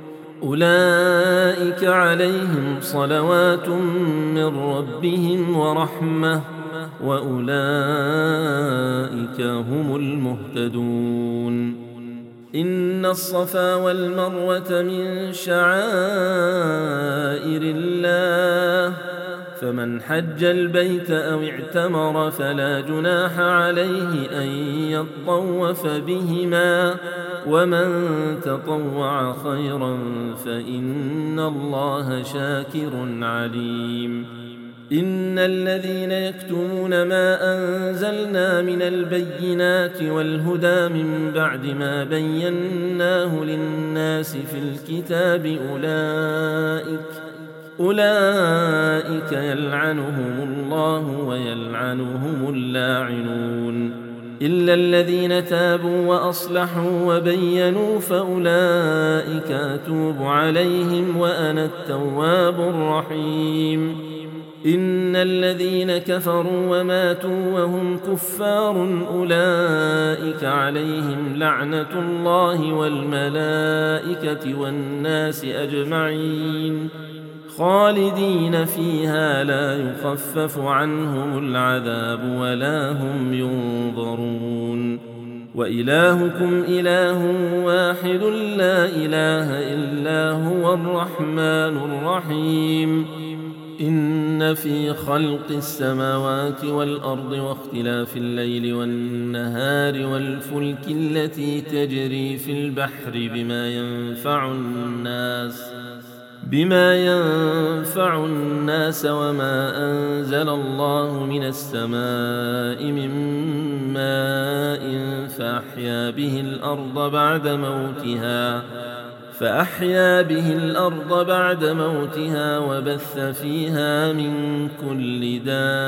أولئك عليهم صلوات من ربهم ورحمة وأولئك هم المهتدون. إن الصفا والمروة من شعائر الله فمن حج البيت أو اعتمر فلا جناح عليه أن يطوف بهما ومن تطوع خيرا فإن الله شاكر عليم. إن الذين يكتمون ما أنزلنا من البينات والهدى من بعد ما بيناه للناس في الكتاب أولئك أولئك يلعنهم الله ويلعنهم اللاعنون إلا الذين تابوا وأصلحوا وبينوا فأولئك أتوب عليهم وأنا التواب الرحيم. إن الذين كفروا وماتوا وهم كفار أولئك عليهم لعنة الله والملائكة والناس أجمعين خالدين فيها لا يخفف عنهم العذاب ولا هم ينظرون. وإلهكم إله واحد لا إله إلا هو الرحمن الرحيم. إن في خلق السماوات والأرض واختلاف الليل والنهار والفلك التي تجري في البحر بما ينفع الناس بما ينفع الناس وما أنزل الله من السماء من ماء فأحيا به الأرض بعد موتها فأحيا به الأرض بعد موتها وبث فيها من كل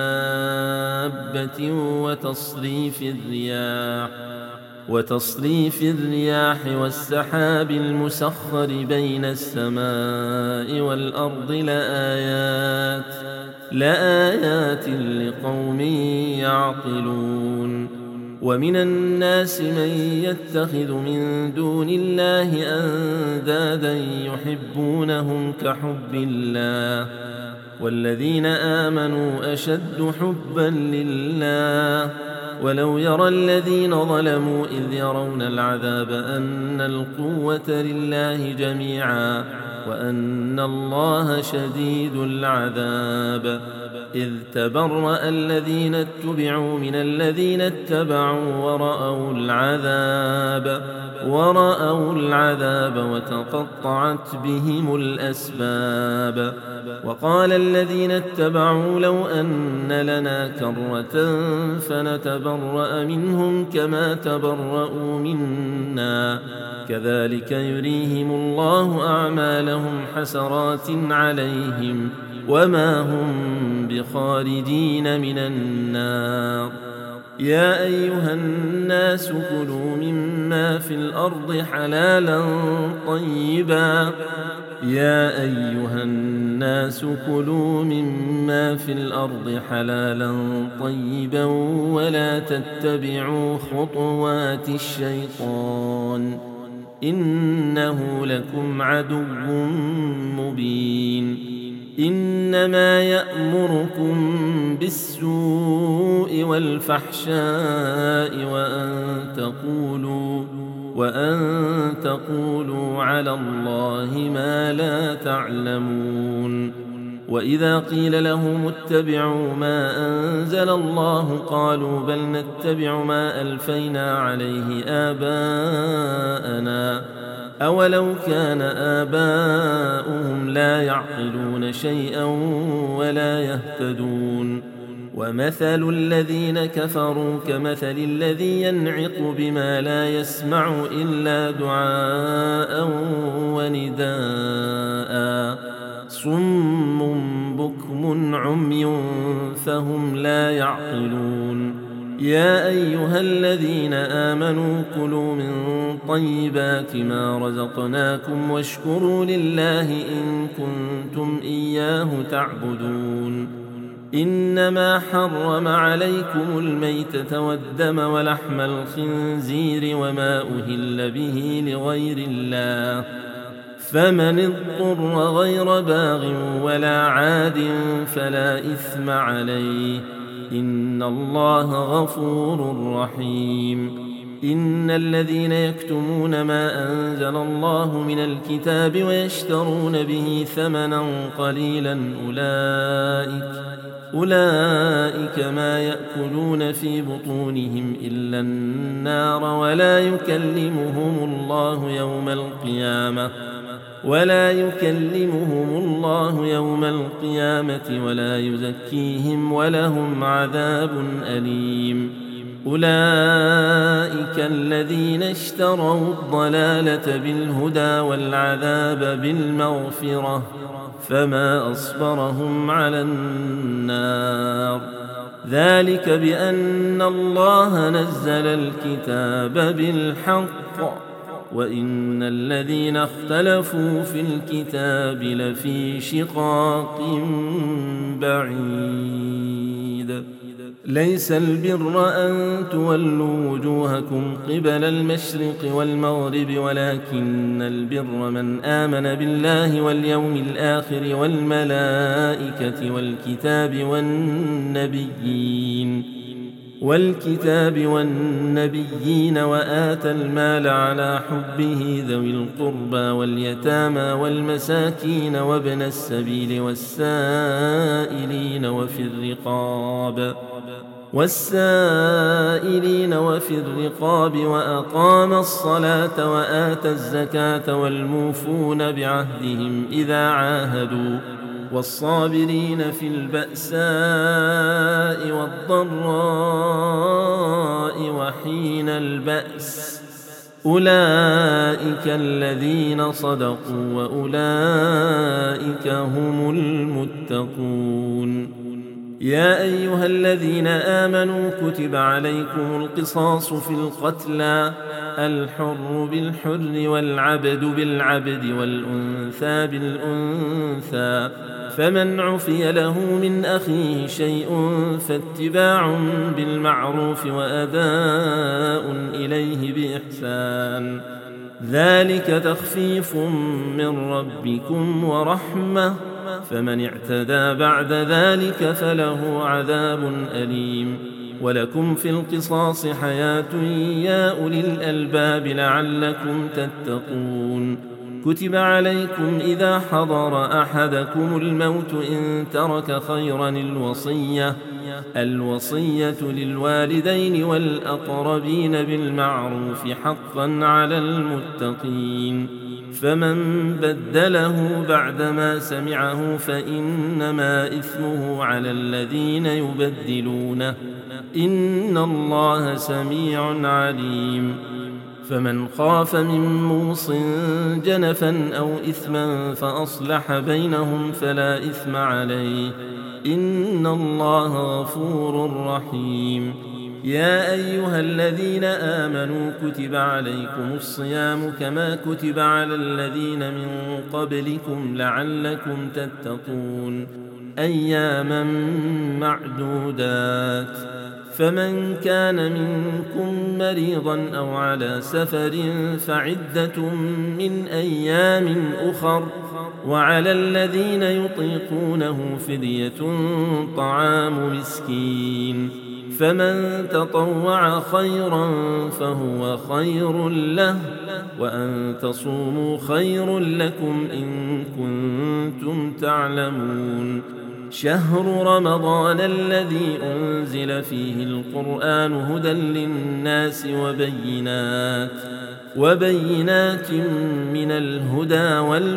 دابة وتصريف الرياح وتصريف الرياح والسحاب المسخر بين السماء والأرض لآيات لآيات لقوم يعقلون. ومن الناس من يتخذ من دون الله أندادا يحبونهم كحب الله والذين آمنوا أشد حبا لله. ولو يرى الذين ظلموا إذ يرون العذاب أن القوة لله جميعا وأن الله شديد العذاب إذ تبرأ الذين اتبعوا من الذين اتبعوا ورأوا العذاب ورأوا العذاب وتقطعت بهم الأسباب. وقال الذين اتبعوا لو أن لنا كرة فنتبرأ منهم كما تبرأوا منا كذلك يريهم الله أعمالهم حسرات عليهم وما هم بخارجين من النار. يا أيها الناس كلوا مما في الأرض حلالا طيبا يا أيها الناس كلوا مما في الأرض حلالا طيبا ولا تتبعوا خطوات الشيطان إنه لكم عدو مبين إنما يأمركم بالسوء والفحشاء وأن تقولوا وأن تقولوا على الله ما لا تعلمون وإذا قيل لهم اتبعوا ما أنزل الله قالوا بل نتبع ما ألفينا عليه آباءنا أولو كان آباؤهم لا يعقلون شيئا ولا يهتدون ومثل الذين كفروا كمثل الذي ينعق بما لا يسمع إلا دعاء ونداء صم بكم عمي فهم لا يعقلون يا أيها الذين آمنوا كلوا من طيبات ما رزقناكم واشكروا لله إن كنتم إياه تعبدون إنما حرم عليكم الميتة والدم ولحم الخنزير وما أهل به لغير الله فمن اضطر غير باغ ولا عاد فلا إثم عليه إن الله غفور رحيم إن الذين يكتمون ما أنزل الله من الكتاب ويشترون به ثمنا قليلا أولئك أولئك ما يأكلون في بطونهم إلا النار ولا يكلمهم الله يوم القيامة ولا يكلمهم الله يوم القيامة ولا يزكيهم ولهم عذاب أليم أولئك الذين اشتروا الضلالة بالهدى والعذاب بالمغفرة فما أصبرهم على النار ذلك بأن الله نزل الكتاب بالحق وإن الذين اختلفوا في الكتاب لفي شقاق بعيد ليس البر أن تولوا وجوهكم قبل المشرق والمغرب ولكن البر من آمن بالله واليوم الآخر والملائكة والكتاب والنبيين والكتاب والنبيين وآتى المال على حبه ذوي القربى واليتامى والمساكين وابن السبيل والسائلين وفي الرقاب والسائلين وفي الرقاب وأقام الصلاة وآتى الزكاة والموفون بعهدهم إذا عاهدوا والصابرين في البأساء والضراء وحين البأس أولئك الذين صدقوا وأولئك هم المتقون يا أيها الذين آمنوا كتب عليكم القصاص في القتلى الحر بالحر والعبد بالعبد والأنثى بالأنثى فمن عفي له من أخيه شيء فاتباع بالمعروف وأداء إليه بإحسان ذلك تخفيف من ربكم ورحمة فمن اعتدى بعد ذلك فله عذاب أليم ولكم في القصاص حياة يا أولي الألباب لعلكم تتقون كتب عليكم إذا حضر أحدكم الموت إن ترك خيرا الوصية الوصية للوالدين والأقربين بالمعروف حقا على المتقين فمن بدله بعدما سمعه فإنما إثمه على الذين يبدلونه إن الله سميع عليم فمن خاف من موص جنفا أو إثما فأصلح بينهم فلا إثم عليه إن الله غفور رحيم يا أيها الذين آمنوا كتب عليكم الصيام كما كتب على الذين من قبلكم لعلكم تتقون أياما معدودات فمن كان منكم مريضا أو على سفر فعدة من أيام أخر وعلى الذين يطيقونه فدية طعام مسكين فمن تطوع خيرا فهو خير له وأن تصوموا خير لكم إن كنتم تعلمون شهر رمضان الذي أنزل فيه القرآن هدى للناس وبينات وبينات من الهدى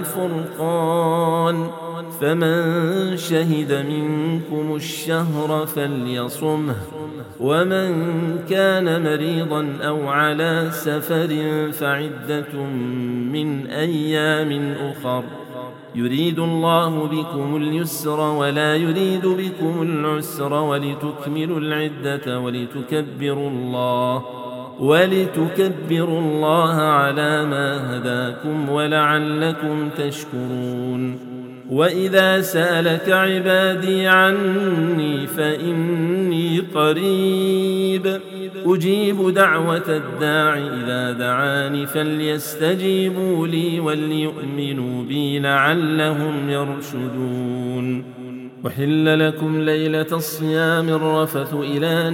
والفرقان فمن شهد منكم الشهر فليصمه ومن كان مريضا أو على سفر فعدة من أيام أخر يريد الله بكم اليسر ولا يريد بكم العسر ولتكملوا العدة ولتكبروا الله ولتكبروا الله على ما هداكم ولعلكم تشكرون وإذا سألك عبادي عني فإني قريب أجيب دعوة الداع إذا دعاني فليستجيبوا لي وليؤمنوا بي لعلهم يرشدون أحل لكم ليلة الصيام الرفث إلى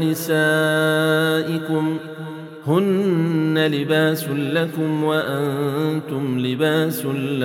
نسائكم هن لباس لكم وأنتم لباس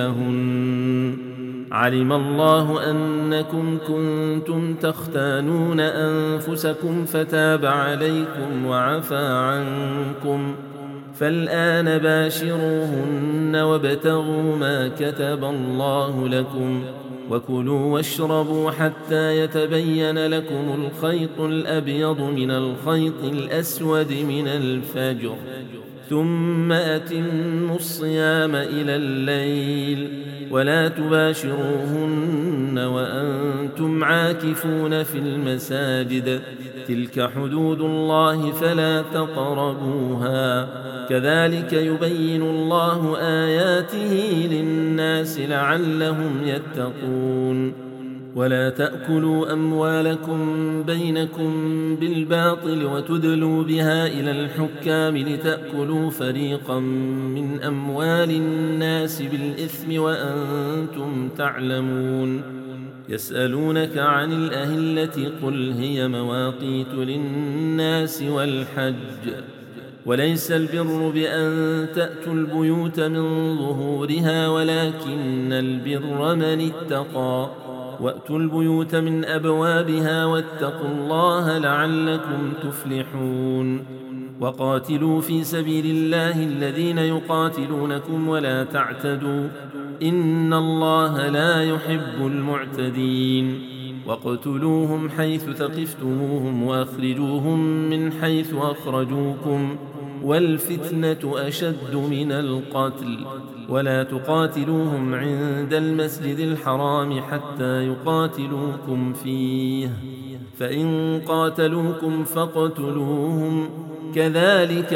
لهن علم الله أنكم كنتم تختانون أنفسكم فتاب عليكم وعفى عنكم فالآن باشروهن وابتغوا ما كتب الله لكم وكلوا واشربوا حتى يتبين لكم الخيط الأبيض من الخيط الأسود من الفجر ثم أتموا الصيام إلى الليل ولا تباشروهن وأنتم عاكفون في المساجد تلك حدود الله فلا تقربوها كذلك يبين الله آياته للناس لعلهم يتقون ولا تأكلوا أموالكم بينكم بالباطل وتدلوا بها إلى الحكام لتأكلوا فريقا من أموال الناس بالإثم وأنتم تعلمون يسألونك عن الأهلة قل هي مواقيت للناس والحج وليس البر بأن تأتوا البيوت من ظهورها ولكن البر من اتقى وأتوا البيوت من أبوابها واتقوا الله لعلكم تفلحون وقاتلوا في سبيل الله الذين يقاتلونكم ولا تعتدوا إن الله لا يحب المعتدين واقتلوهم حيث ثقفتموهم وأخرجوهم من حيث أخرجوكم والفتنة أشد من القتل ولا تقاتلوهم عند المسجد الحرام حتى يقاتلوكم فيه فإن قاتلوكم فاقتلوهم كذلك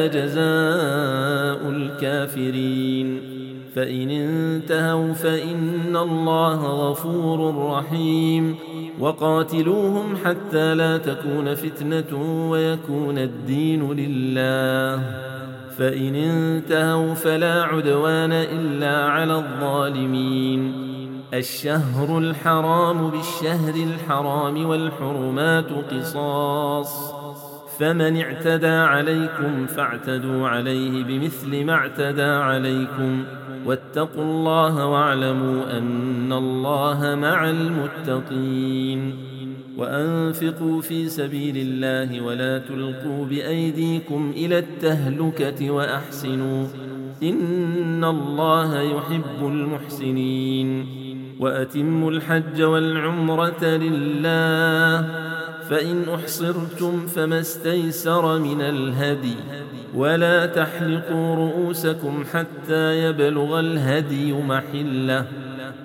جزاء الكافرين فإن انتهوا فإن الله غفور رحيم وقاتلوهم حتى لا تكون فتنة ويكون الدين لله فإن انتهوا فلا عدوان إلا على الظالمين الشهر الحرام بالشهر الحرام والحرمات قصاص فمن اعتدى عليكم فاعتدوا عليه بمثل ما اعتدى عليكم واتقوا الله واعلموا أن الله مع المتقين وأنفقوا في سبيل الله ولا تلقوا بأيديكم إلى التهلكة وأحسنوا إن الله يحب المحسنين وأتموا الحج والعمرة لله فإن أحصرتم فما استيسر من الهدي ولا تحلقوا رؤوسكم حتى يبلغ الهدي محله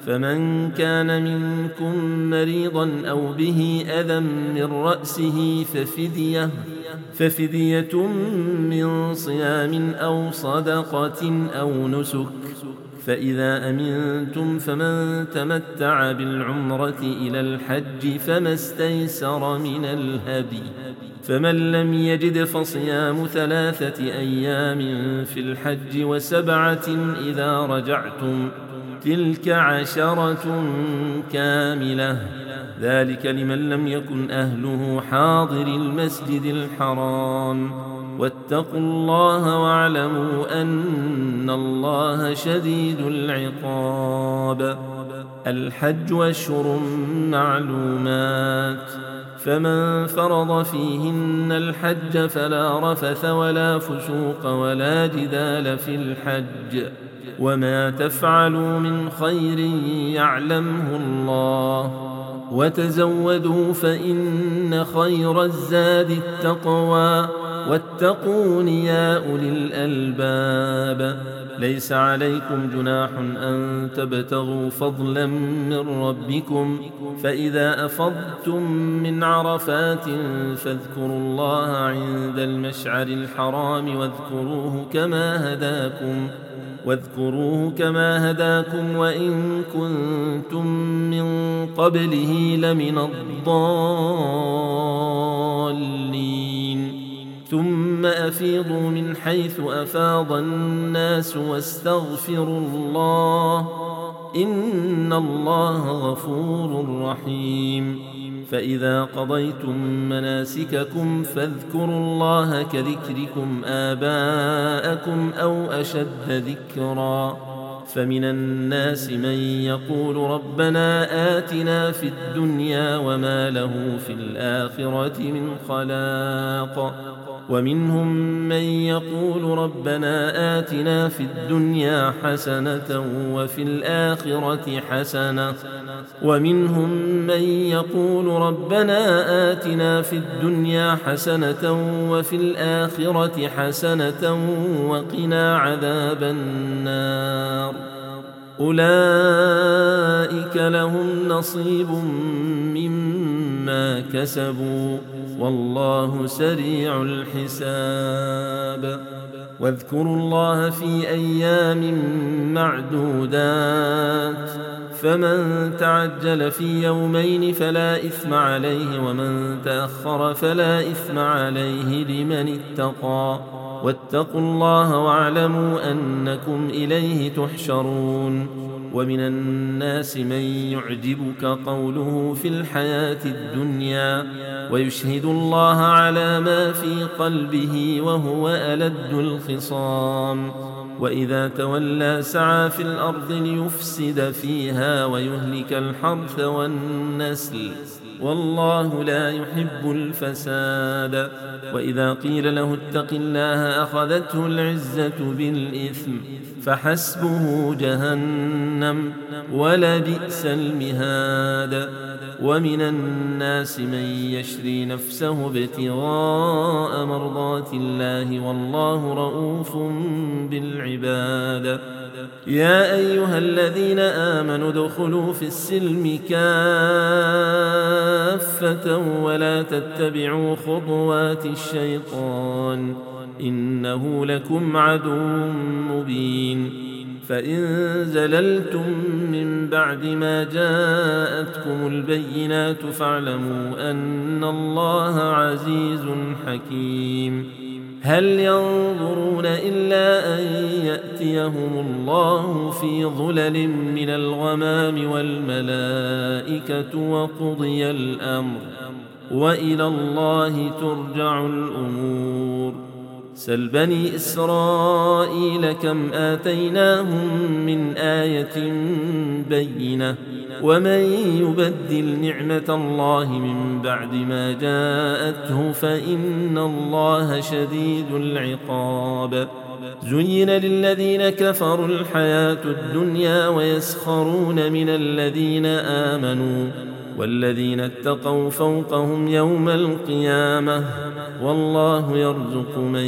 فمن كان منكم مريضا أو به أذى من رأسه ففدية, ففدية من صيام أو صدقة أو نسك. فإذا أمنتم فمن تمتع بالعمرة إلى الحج فما استيسر من الهدي، فمن لم يجد فصيام ثلاثة أيام في الحج وسبعة إذا رجعتم، تلك عشرة كاملة، ذلك لمن لم يكن أهله حاضر المسجد الحرام. واتقوا الله واعلموا أن الله شديد العقاب. الحج أشهر معلومات، فمن فرض فيهن الحج فلا رفث ولا فسوق ولا جدال في الحج، وما تفعلوا من خير يعلمه الله، وتزودوا فإن خير الزاد التقوى، واتقون يا أولي الألباب. ليس عليكم جناح أن تبتغوا فضلا من ربكم، فإذا أفضتم من عرفات فاذكروا الله عند المشعر الحرام واذكروه كما هداكم واذكروه كما هداكم وإن كنتم من قبله لمن الضالين. ثم أفيضوا من حيث أفاض الناس واستغفروا الله، إن الله غفور رحيم. فإذا قضيتم مناسككم فاذكروا الله كذكركم آباءكم أو أشد ذكرا. فمن الناس من يقول ربنا آتنا في الدنيا وما له في الآخرة من خلاق، ومنهم من يقول ربنا آتنا في الدنيا حسنة وفي الآخرة حسنة، ومنهم من يقول ربنا آتنا في الدنيا حسنة وفي الآخرة حسنة وقنا عذاب النار. أولئك لهم نصيب مما كسبوا والله سريع الحساب. واذكروا الله في أيام معدودات، فمن تعجل في يومين فلا إثم عليه، ومن تأخر فلا إثم عليه لمن اتقى. واتقوا الله واعلموا أنكم إليه تحشرون. ومن الناس من يعجبك قوله في الحياة الدنيا ويشهد الله على ما في قلبه وهو ألد الخصام، وإذا تولى سعى في الأرض ليفسد فيها ويهلك الحرث والنسل، والله لا يحب الفساد. وإذا قيل له اتق الله أخذته العزة بالإثم فحسبه جهنم ولبئس المهاد. ومن الناس من يشري نفسه ابتغاء مرضات الله والله رؤوف بالعباد. يا أيها الذين آمنوا ادخلوا في السلم كافة ولا تتبعوا خطوات الشيطان إنه لكم عدو مبين. فإن زللتم من بعد ما جاءتكم البينات فاعلموا أن الله عزيز حكيم. هل ينظرون إلا أن يأتيهم الله في ظلل من الغمام والملائكة وقضي الأمر وإلى الله ترجع الأمور. سل بني إسرائيل كم آتيناهم من آية بينة ومن يبدل نعمة الله من بعد ما جاءته فإن الله شديد العقاب. زين للذين كفروا الحياة الدنيا ويسخرون من الذين آمنوا والذين اتقوا فوقهم يوم القيامة والله يرزق من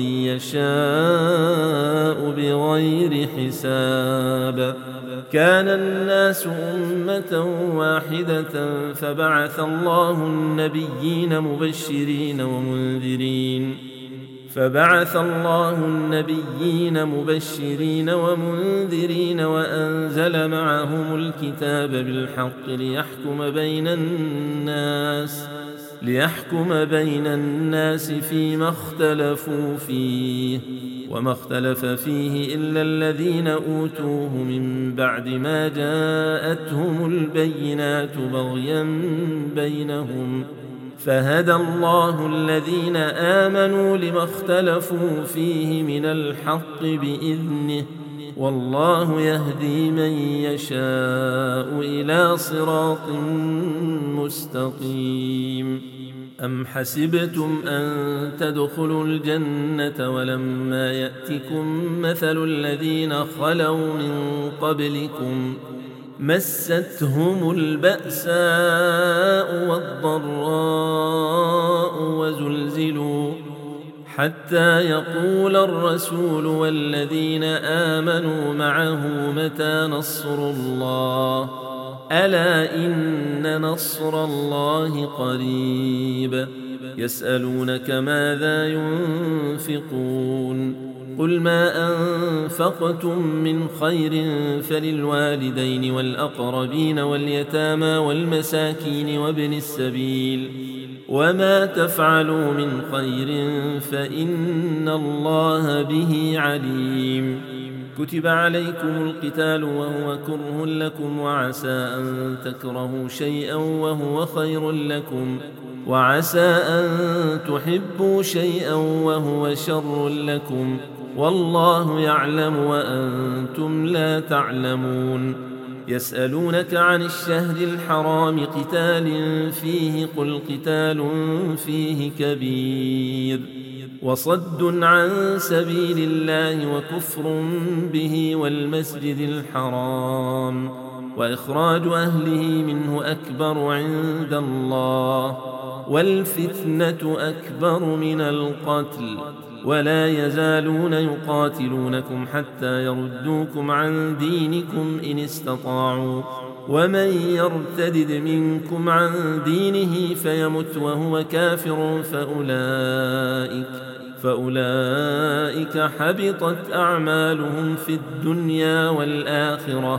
يشاء بغير حساب. كان الناس أمة واحدة فبعث الله النبيين مبشرين ومنذرين فبعث الله النبيين مبشرين ومنذرين وأنزل معهم الكتاب بالحق ليحكم بين الناس ليحكم بين الناس فيما اختلفوا فيه وما اختلف فيه إلا الذين أوتوه من بعد ما جاءتهم البينات بغيا بينهم فهدى الله الذين آمنوا لما اختلفوا فيه من الحق بإذنه والله يهدي من يشاء إلى صراط مستقيم. أم حسبتم أن تدخلوا الجنة ولما يأتكم مثل الذين خلوا من قبلكم مستهم البأساء والضراء وزلزلوا حتى يقول الرسول والذين آمنوا معه متى نصر الله ألا إن نصر الله قريب. يسألونك ماذا ينفقون قل ما أنفقتم من خير فللوالدين والأقربين واليتامى والمساكين وابن السبيل وما تفعلوا من خير فإن الله به عليم. كتب عليكم القتال وهو كره لكم وعسى أن تكرهوا شيئا وهو خير لكم وعسى أن تحبوا شيئا وهو شر لكم والله يعلم وأنتم لا تعلمون. يسألونك عن الشهر الحرام قتال فيه قل قتال فيه كبير وصد عن سبيل الله وكفر به والمسجد الحرام وإخراج أهله منه أكبر عند الله والفتنة أكبر من القتل ولا يزالون يقاتلونكم حتى يردوكم عن دينكم إن استطاعوا ومن يرتدد منكم عن دينه فيمت وهو كافر فأولئك فأولئك حبطت أعمالهم في الدنيا والآخرة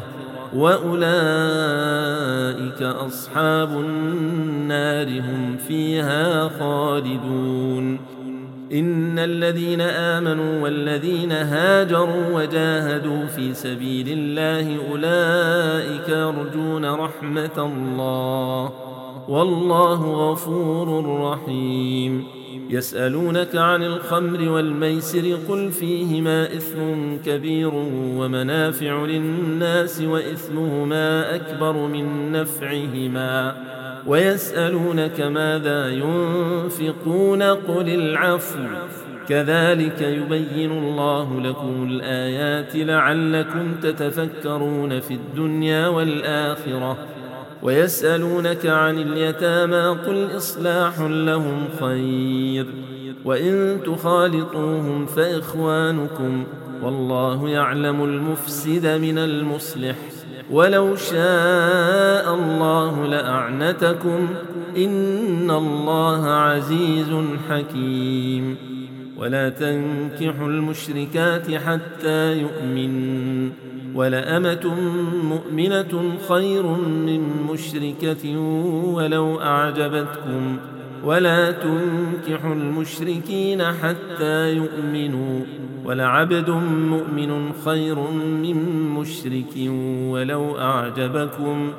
وأولئك أصحاب النار هم فيها خالدون. إن الذين آمنوا والذين هاجروا وجاهدوا في سبيل الله أولئك يرجون رحمة الله والله غفور رحيم. يسألونك عن الخمر والميسر قل فيهما إثم كبير ومنافع للناس وإثمهما أكبر من نفعهما ويسألونك ماذا ينفقون قل العفو كذلك يبين الله لكم الآيات لعلكم تتفكرون في الدنيا والآخرة. ويسألونك عن اليتامى قل إصلاح لهم خير وإن تخالطوهم فإخوانكم والله يعلم المفسد من المصلح ولو شاء الله لأعنتكم إن الله عزيز حكيم. ولا تنكحوا المشركات حتى يؤمنوا ولأمة مؤمنة خير من مشركة ولو أعجبتكم ولا تنكحوا المشركين حتى يؤمنوا ولعبد مؤمن خير من مشرك ولو أعجبكم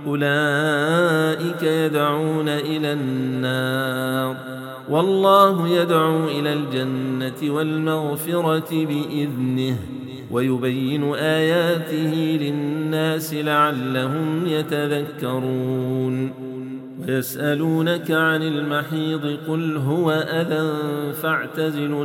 أولئك يدعون إلى النار والله يدعو إلى الجنة والمغفرة بإذنه ويبين آياته للناس لعلهم يتذكرون. ويسألونك عن المحيض قل هو أذى فاعتزلوا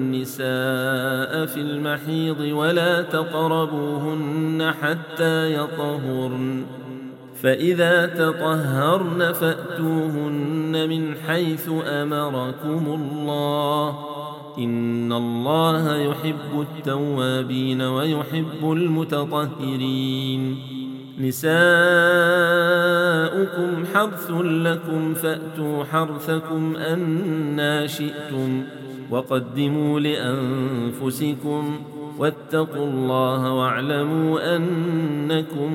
النساء في المحيض ولا تقربوهن حتى يطهرن فإذا تطهرن فأتوهن من حيث أمركم الله إن الله يحب التوابين ويحب المتطهرين نساؤكم حرث لكم فأتوا حرثكم أنى شئتم وقدموا لأنفسكم واتقوا الله واعلموا أنكم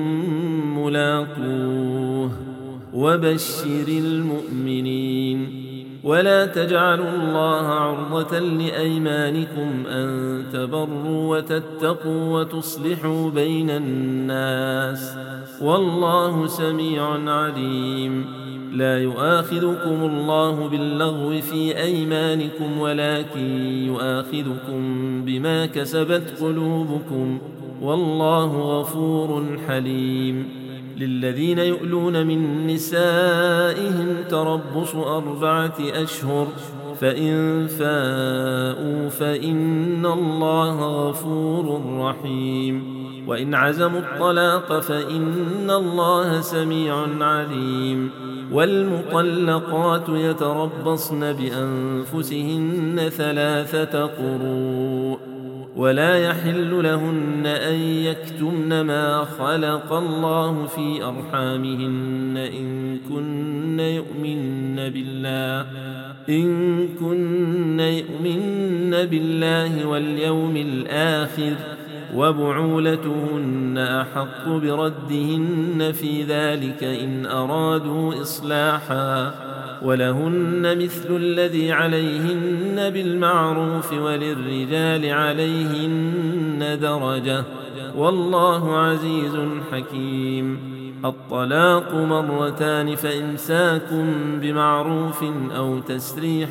ملاقوه وبشر المؤمنين ولا تجعلوا الله عرضة لأيمانكم أن تبروا وتتقوا وتصلحوا بين الناس والله سميع عليم لا يؤاخذكم الله باللغو في أيمانكم ولكن يؤاخذكم بما كسبت قلوبكم والله غفور حليم للذين يؤلون من نسائهم تربص أربعة أشهر فإن فاءوا فإن الله غفور رحيم وإن عزموا الطلاق فإن الله سميع عليم والمطلقات يتربصن بأنفسهن ثلاثة قروء ولا يحل لهن أن يكتمن ما خلق الله في أرحامهن إن كن يؤمن بالله إن كن يؤمن بالله واليوم الآخر وبعولتهن أحق بردهن في ذلك إن أرادوا إصلاحا ولهن مثل الذي عليهن بالمعروف وللرجال عليهن درجة والله عزيز حكيم الطلاق مرتان فإمساك بمعروف أو تسريح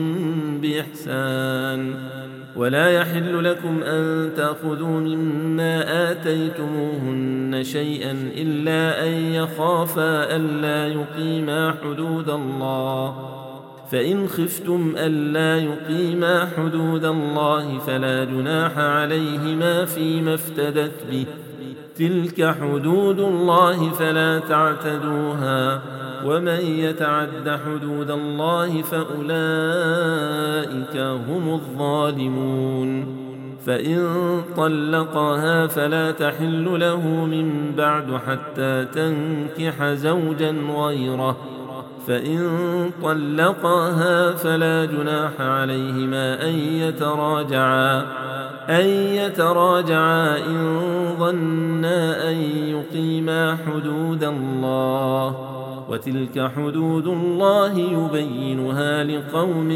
بإحسان ولا يحل لكم أن تأخذوا مما آتيتموهن شيئا إلا أن يخافا ألا يقيما حدود الله فإن خفتم ألا يقيما حدود الله فلا جناح عليهما فيما افتدت به تلك حدود الله فلا تعتدوها ومن يتعد حدود الله فأولئك هم الظالمون فإن طلقها فلا تحل له من بعد حتى تنكح زوجا غيره فإن طلقها فلا جناح عليهما أن يتراجعا أن يتراجعا إن ظنا أن يقيما حدود الله وتلك حدود الله يبينها لقوم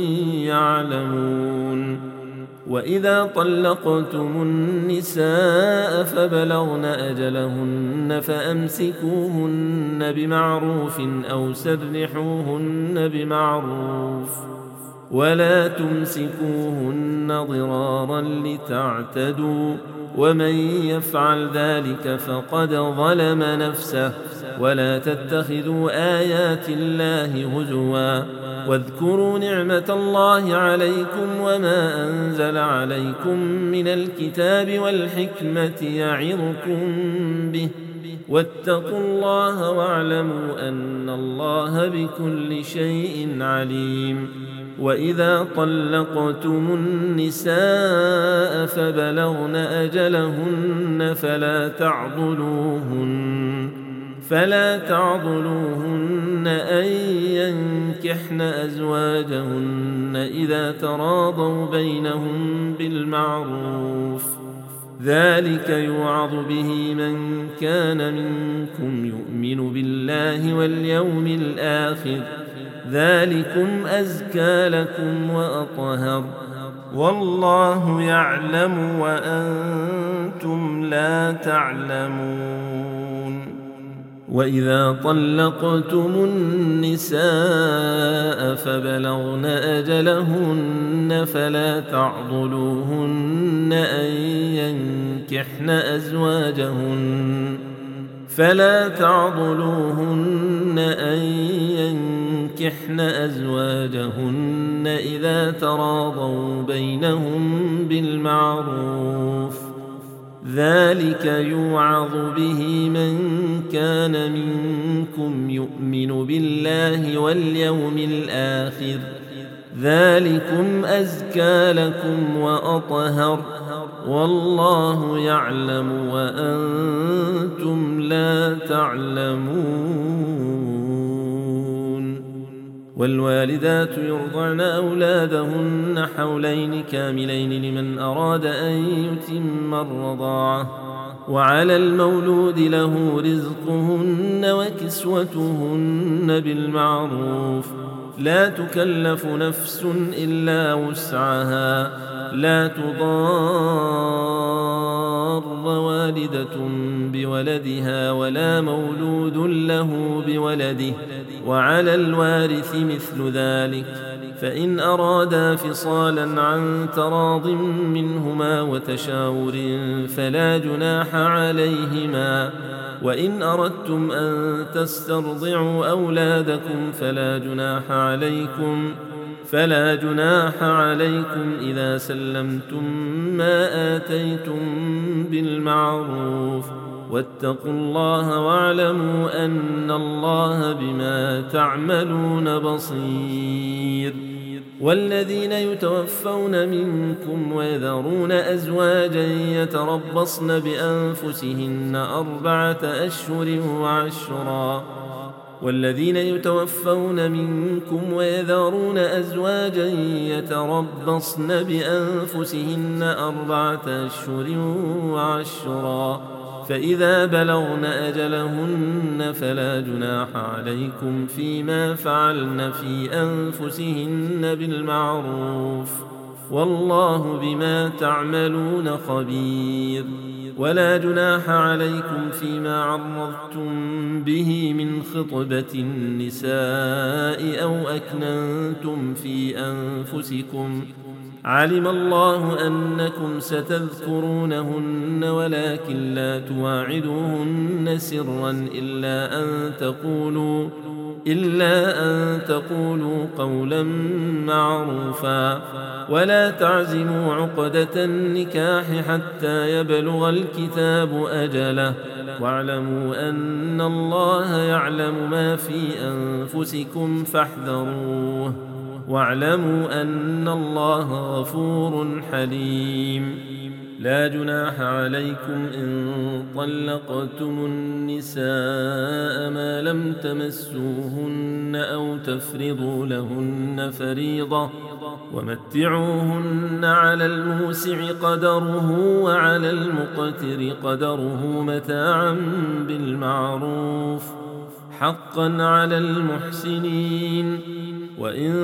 يعلمون وإذا طلقتم النساء فبلغن أجلهن فأمسكوهن بمعروف أو سرحوهن بمعروف ولا تمسكوهن ضرارا لتعتدوا ومن يفعل ذلك فقد ظلم نفسه ولا تتخذوا آيات الله هزوا واذكروا نعمة الله عليكم وما أنزل عليكم من الكتاب والحكمة يعظكم به واتقوا الله واعلموا أن الله بكل شيء عليم وإذا طلقتم النساء فبلغن أجلهن فلا تعضلوهن فلا تعضلوهن أن ينكحن أزواجهن إذا تراضوا بينهم بالمعروف ذلك يوعظ به من كان منكم يؤمن بالله واليوم الآخر ذلكم أزكى لكم وأطهر والله يعلم وأنتم لا تعلمون وإذا طلقتم النساء فبلغن أجلهن فلا تعضلوهن أن ينكحن أزواجهن فلا تعضلوهن أن ينكحن أزواجهن إذا تراضوا بينهم بالمعروف ذلك يوعظ به من كان منكم يؤمن بالله واليوم الآخر، ذلكم أزكى لكم وأطهر، والله يعلم وأنتم لا تعلمون. والوالدات يرضعن أولادهن حولين كاملين لمن أراد أن يتم الرضاعة، وعلى المولود له رزقهن وكسوتهن بالمعروف، لا تكلف نفس إلا وسعها، لا تضار والدة بولدها ولا مولود له بولده، وعلى الوارث مثل ذلك، فإن أرادا فصالا عن تراض منهما وتشاور فلا جناح عليهما. وإن أردتم أن تسترضعوا أولادكم فلا جناح عليكم فلا جناح عليكم إذا سلمتم ما آتيتم بالمعروف، واتقوا الله واعلموا أن الله بما تعملون بصير. والذين يتوفون منكم ويذرون أزواجا يتربصن بأنفسهن أربعة أشهر وعشرا والذين يتوفون منكم ويذرون أزواجا يتربصن بأنفسهن أربعة أشهر وعشرا فإذا بلغن أجلهن فلا جناح عليكم فيما فعلن في أنفسهن بالمعروف، والله بما تعملون خبير. ولا جناح عليكم فيما عرضتم به من خطبة النساء أو أكننتم في أنفسكم، علم الله أنكم ستذكرونهن ولكن لا تواعدوهن سرا إلا أن تقولوا إلا أن تقولوا قولا معروفا، ولا تعزموا عقدة النكاح حتى يبلغ الكتاب أجله، واعلموا أن الله يعلم ما في أنفسكم فاحذروه، واعلموا أن الله غفور حليم. لا جناح عليكم إن طلقتم النساء ما لم تمسوهن أو تفرضوا لهن فريضة، ومتعوهن على الموسع قدره وعلى المقتر قدره متاعا بالمعروف، حقا على المحسنين. وإن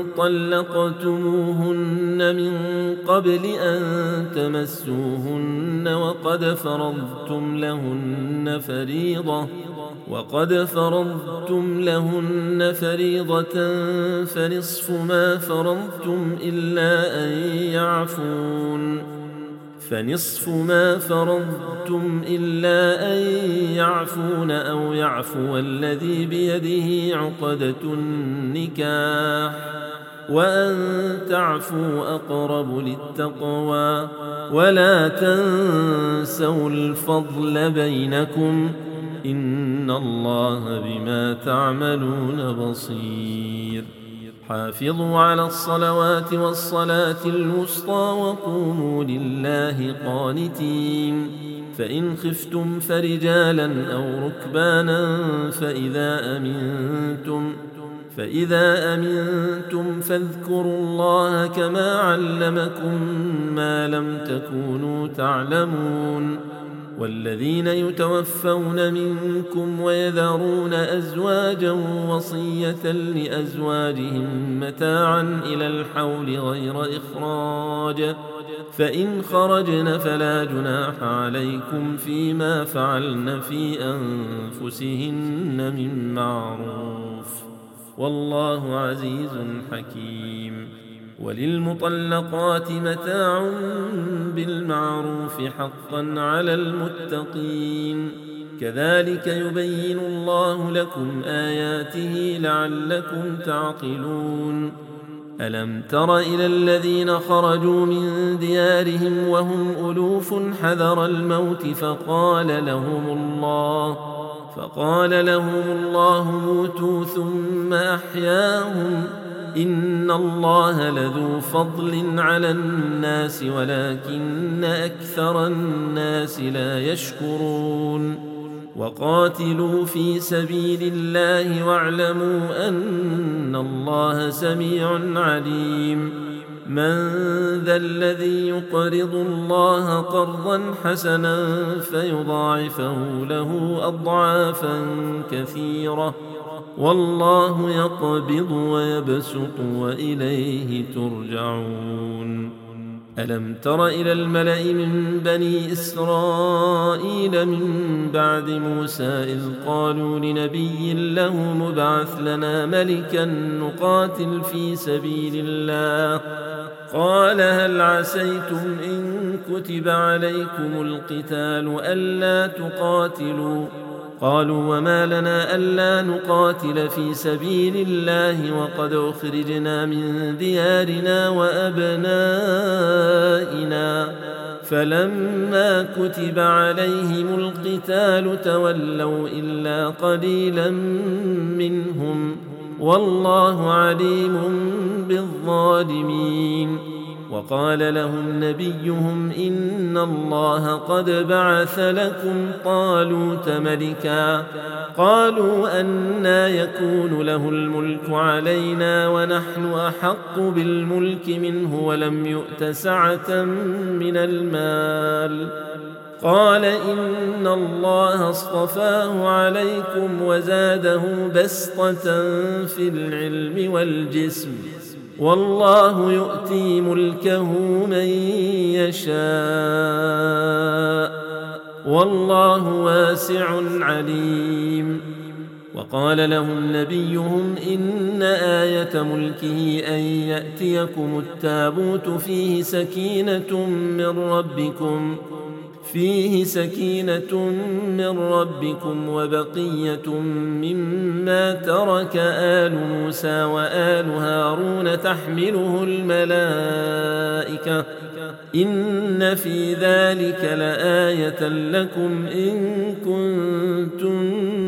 طلقتموهن من قبل أن تمسوهن وقد فرضتم لهن فريضة وقد فرضتم لهن فريضة فنصف ما فرضتم إلا أن يعفون فنصف ما فرضتم إلا أن يعفون أو يعفو الذي بيده عقدة النكاح، وأن تعفوا أقرب للتقوى، ولا تنسوا الفضل بينكم، إن الله بما تعملون بصير. حافظوا على الصلوات والصلاة الوسطى وقوموا لله قانتين، فإن خفتم فرجالا أو ركبانا فإذا أمنتم فإذا أمنتم فاذكروا الله كما علمكم ما لم تكونوا تعلمون. والذين يتوفون منكم ويذرون أزواجا وصية لأزواجهم متاعا إلى الحول غير إخراج، فإن خرجن فلا جناح عليكم فيما فعلن في أنفسهن من معروف، والله عزيز حكيم. وللمطلقات متاع بالمعروف حقا على المتقين، كذلك يبين الله لكم آياته لعلكم تعقلون. ألم تر إلى الذين خرجوا من ديارهم وهم ألوف حذر الموت فقال لهم الله فقال لهم الله موتوا ثم أحياهم إن الله لذو فضل على الناس ولكن أكثر الناس لا يشكرون وقاتلوا في سبيل الله واعلموا أن الله سميع عليم من ذا الذي يقرض الله قرضا حسنا فيضاعفه له أضعافا كثيرة والله يقبض ويبسط وإليه ترجعون ألم تر إلى الملأ من بني إسرائيل من بعد موسى إذ قالوا لنبي له مبعث لنا ملكا نقاتل في سبيل الله قال هل عسيتم إن كتب عليكم القتال ألا تقاتلوا قالوا وما لنا ألا نقاتل في سبيل الله وقد أخرجنا من ديارنا وأبنائنا فلما كتب عليهم القتال تولوا إلا قليلا منهم والله عليم بالظالمين وقال لهم نبيهم إن الله قد بعث لكم طالوت ملكا قالوا أنى يكون له الملك علينا ونحن أحق بالملك منه ولم يؤت سعة من المال قال إن الله اصطفاه عليكم وزاده بسطة في العلم والجسم والله يؤتي ملكه من يشاء والله واسع عليم وقال لهم نبيهم إن آية ملكه أن يأتيكم التابوت فيه سكينة من ربكم فيه سكينة من ربكم وبقية مما ترك آل موسى وآل هارون تحمله الملائكة إن في ذلك لآية لكم إن كنتم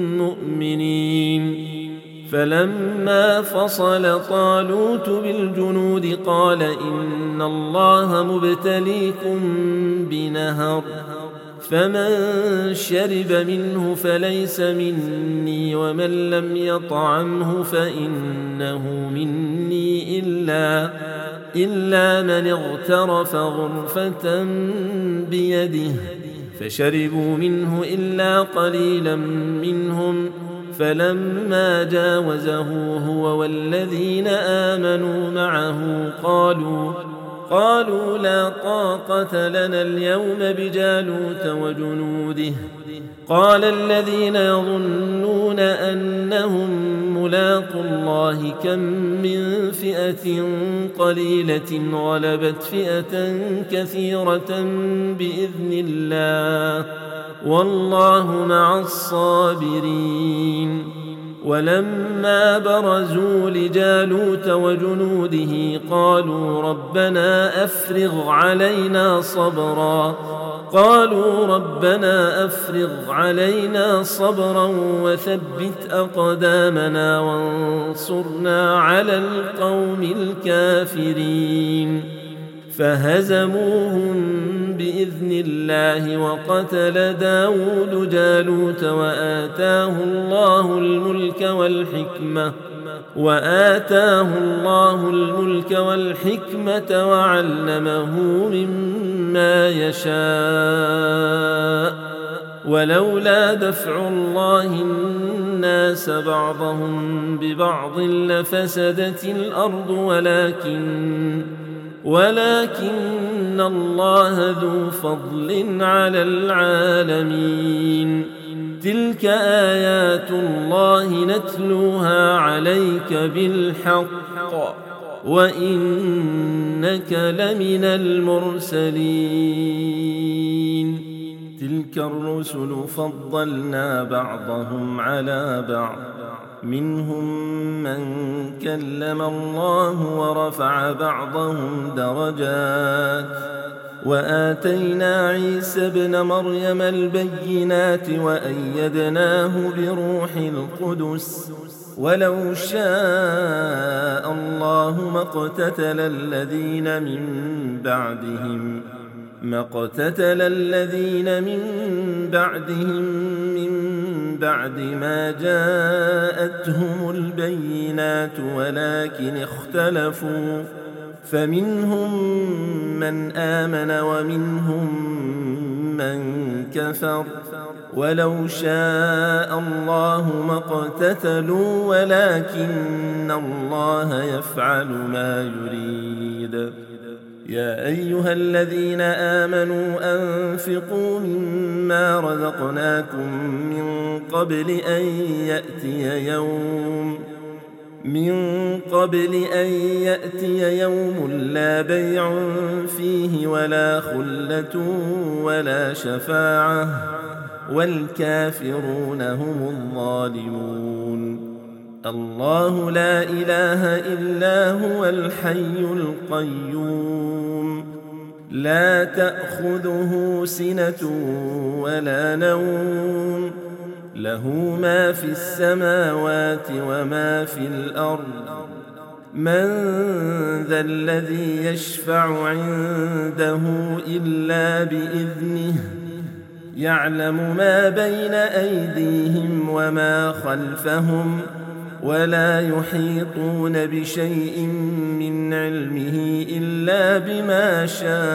مؤمنين فلما فصل طالوت بالجنود قال إن الله مبتليكم بنهر فمن شرب منه فليس مني ومن لم يطعمه فإنه مني إلا إلا من اغترف غرفة بيده فشربوا منه إلا قليلا منهم فلما جاوزه هو والذين آمنوا معه قالوا قالوا لا طاقة لنا اليوم بجالوت وجنوده قال الذين يظنون أنهم ملاقوا الله كم من فئة قليلة غلبت فئة كثيرة بإذن الله والله مع الصابرين ولما برزوا لجالوت وجنوده قالوا ربنا أفرغ علينا صبرا قالوا ربنا أفرغ علينا صبرا وثبت أقدامنا وانصرنا على القوم الكافرين فهزموهم بإذن الله وقتل داود جالوت وآتاه الله الملك والحكمة وآتاه الله الملك والحكمة وعلمه مما يشاء ولولا دفع الله الناس بعضهم ببعض لفسدت الأرض ولكن ولكن الله ذو فضل على العالمين تلك آيات الله نتلوها عليك بالحق وإنك لمن المرسلين تلك الرسل فضلنا بعضهم على بعض منهم من كلم الله ورفع بعضهم درجات وآتينا عيسى ابن مريم البينات وأيدناه بروح القدس ولو شاء الله ما اقتتل الذين من بعدهم ما اقتتل الذين من بعدهم من بعد ما جاءتهم البينات ولكن اختلفوا فمنهم من آمن ومنهم من كفر ولو شاء الله ما اقتتلوا ولكن الله يفعل ما يريد. يا أيها الذين آمنوا أنفقوا مما رزقناكم من قبل أن يأتي يوم من قبل أن يأتي يوم لا بيع فيه ولا خلة ولا شفاعة والكافرون هم الظالمون. الله لا إله إلا هو الحي القيوم لا تأخذه سنة ولا نوم له ما في السماوات وما في الأرض من ذا الذي يشفع عنده إلا بإذنه يعلم ما بين أيديهم وما خلفهم ولا يحيطون بشيء من علمه إلا بما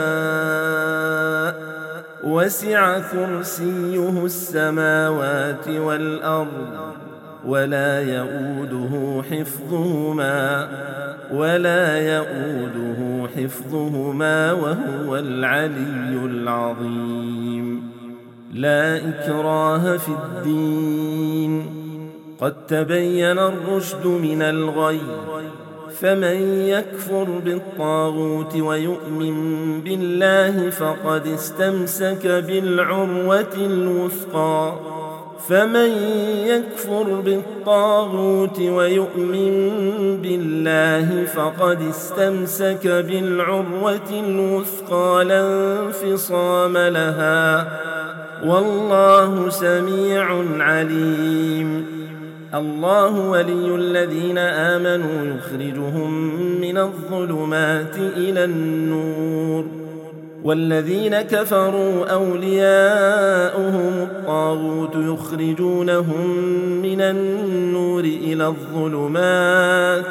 شاء وسع كرسيه السماوات والأرض ولا يؤوده حفظهما ولا يؤوده حفظهما وهو العلي العظيم. لا إكراه في الدين قد تبين الرشد من الغي فمن يكفر بالطاغوت ويؤمن بالله فقد استمسك بالعروة الوثقى فمن يكفر بالطاغوت ويؤمن بالله فقد استمسك بالعروة الوثقى لا انفصام لها والله سميع عليم. الله ولي الذين آمنوا يخرجهم من الظلمات إلى النور والذين كفروا أولياؤهم الطاغوت يخرجونهم من النور إلى الظلمات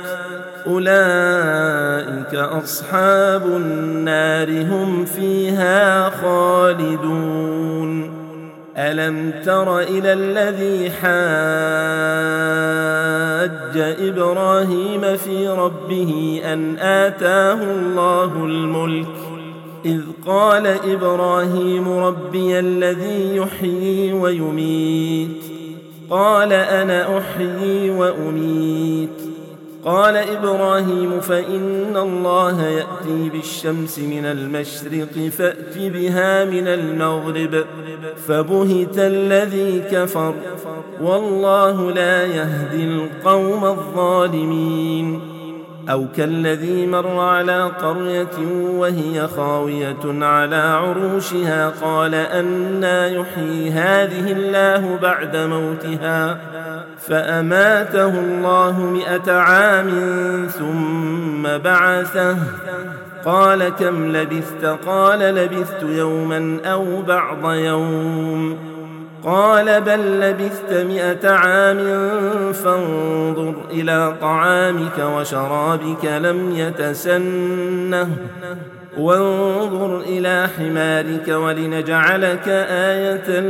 أولئك أصحاب النار هم فيها خالدون. ألم تر إلى الذي حاج إبراهيم في ربه أن آتاه الله الملك إذ قال إبراهيم ربي الذي يحيي ويميت قال أنا أحيي وأميت قال إبراهيم فإن الله يأتي بالشمس من المشرق فأت بها من المغرب فبهت الذي كفر والله لا يهدي القوم الظالمين. أو كالذي مر على قرية وهي خاوية على عروشها قال أنى يحيي هذه الله بعد موتها فأماته الله مئة عام ثم بعثه قال كم لبثت قال لبثت يوما أو بعض يوم قال بل لبثت مئة عام فانظر إلى طعامك وشرابك لم يتسنه وانظر إلى حمارك ولنجعلك آية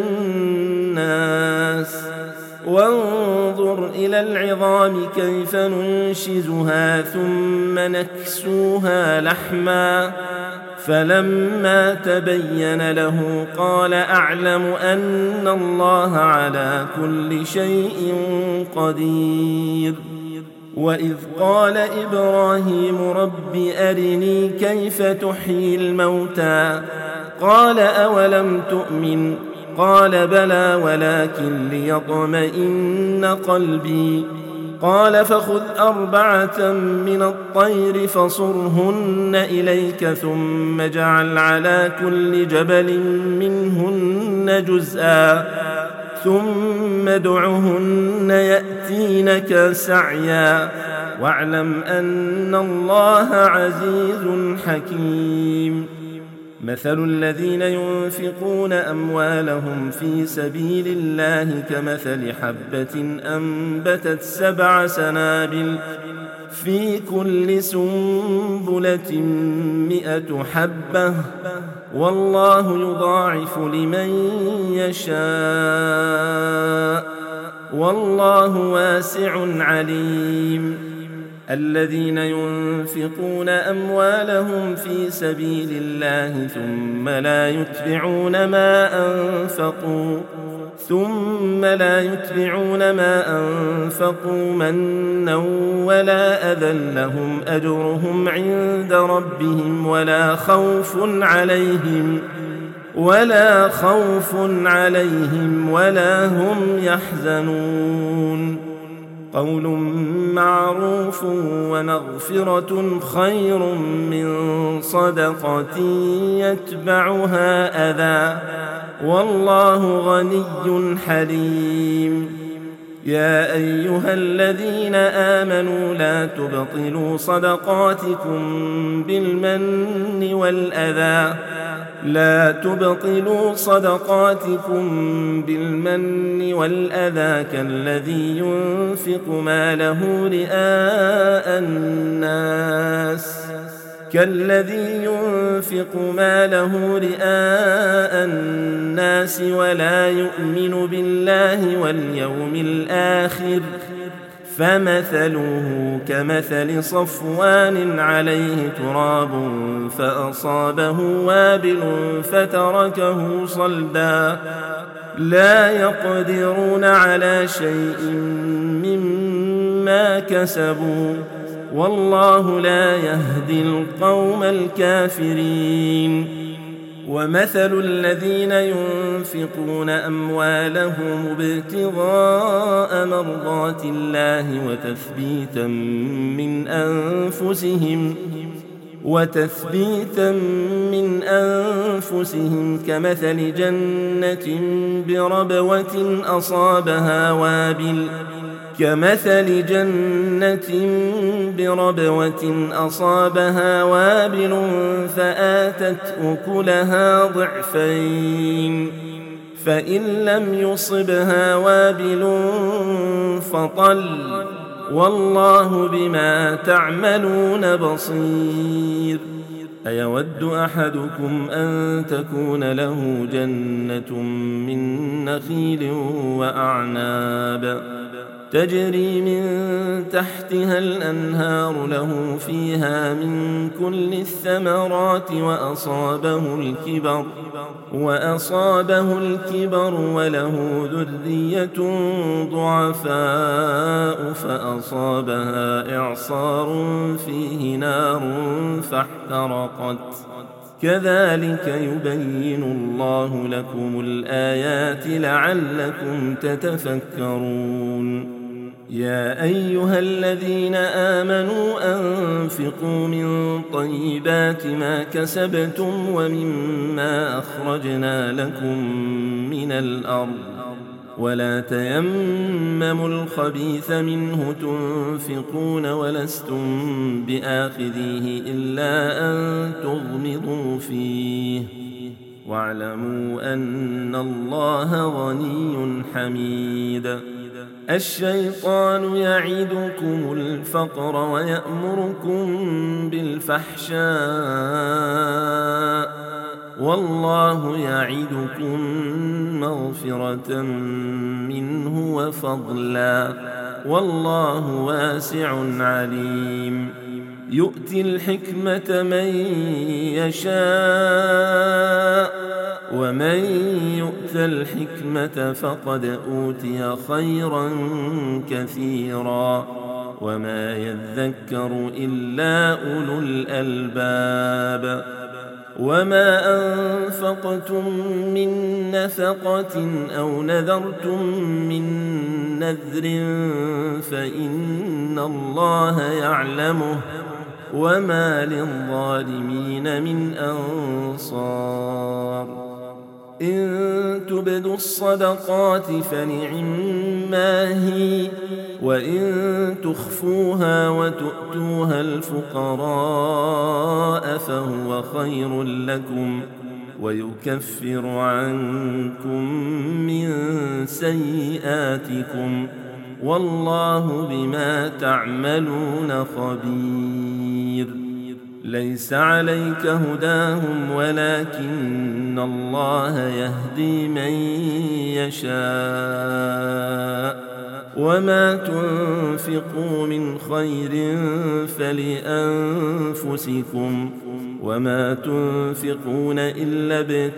للناس وانظر إلى العظام كيف ننشزها ثم نكسوها لحما فلما تبين له قال أعلم أن الله على كل شيء قدير. وإذ قال إبراهيم رب أرني كيف تحيي الموتى قال أولم تؤمن قال بلى ولكن ليطمئن قلبي قال فخذ أربعة من الطير فصرهن إليك ثم اجعل على كل جبل منهن جزءا ثم ادعهن يأتينك سعيا واعلم أن الله عزيز حكيم مثل الذين ينفقون أموالهم في سبيل الله كمثل حبة أنبتت سبع سنابل في كل سنبلة مئة حبة والله يضاعف لمن يشاء والله واسع عليم الذين ينفقون أموالهم في سبيل الله ثم لا يتبعون ما أنفقوا ثم لا يتبعون ما أنفقوا منا ولا أذى لهم أجرهم عند ربهم ولا خوف عليهم ولا خوف عليهم ولا هم يحزنون قول معروف ومغفرة خير من صدقة يتبعها أذى والله غني حليم يا أيها الذين آمنوا لا تبطلوا صدقاتكم بالمن والأذى لا تبطلوا صدقاتكم بالمن والأذى كالذي ينفق ماله رئاء الناس كالذي ينفق ماله رئاء الناس ولا يؤمن بالله واليوم الآخر فمثله كمثل صفوان عليه تراب فأصابه وابل فتركه صلدا لا يقدرون على شيء مما كسبوا والله لا يهدي القوم الكافرين ومثل الذين ينفقون أموالهم ابتغاء مرضات الله وتثبيتا من أنفسهم وتثبيتا من أنفسهم كمثل جنة بربوة أصابها وابل كمثل جنة بربوة أصابها وابل فآتت أكلها ضعفين فإن لم يصبها وابل فطل والله بما تعملون بصير أيود أحدكم أن تكون له جنة من نخيل وأعناب تجري من تحتها الأنهار له فيها من كل الثمرات وأصابه الكبر وأصابه الكبر وله ذرية ضعفاء فأصابها إعصار فيه نار فاحترقت كذلك يبين الله لكم الآيات لعلكم تتفكرون يا أيها الذين آمنوا أنفقوا من طيبات ما كسبتم ومما أخرجنا لكم من الأرض ولا تيمموا الخبيث منه تنفقون ولستم بآخذيه إلا أن تغمضوا فيه واعلموا أن الله غني حميد الشيطان يعدكم الفقر ويأمركم بالفحشاء والله يعدكم مغفرة منه وفضلا والله واسع عليم يؤتي الحكمة من يشاء ومن يؤت الحكمة فقد أوتي خيرا كثيرا وما يذكر إلا أولو الألباب وما أنفقتم من نفقة أو نذرتم من نذر فإن الله يعلمه وما للظالمين من أنصار إن تبدوا الصدقات فنعما هي وإن تخفوها وتؤتوها الفقراء فهو خير لكم ويكفر عنكم من سيئاتكم والله بما تعملون خبير ليس عليك هداهم ولكن الله يهدي من يشاء وما تنفقوا من خير فلأنفسكم وما تنفقون إلا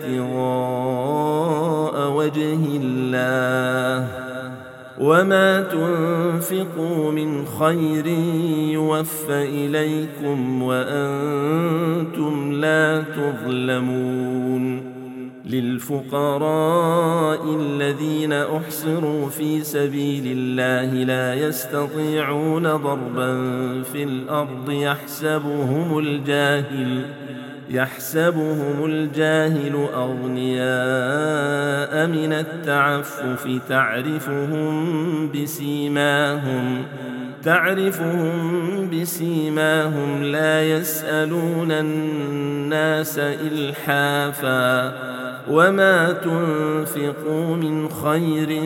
ابتغاء وجه الله وما تنفقوا من خير يوفى إليكم وأنتم لا تظلمون للفقراء الذين أحصروا في سبيل الله لا يستطيعون ضربا في الأرض يحسبهم الجاهل يحسبهم الجاهل أغنياء من التعفف تعرفهم بسيماهم تعرفهم بسيماهم لا يسألون الناس إلحافا وما تنفقوا من خير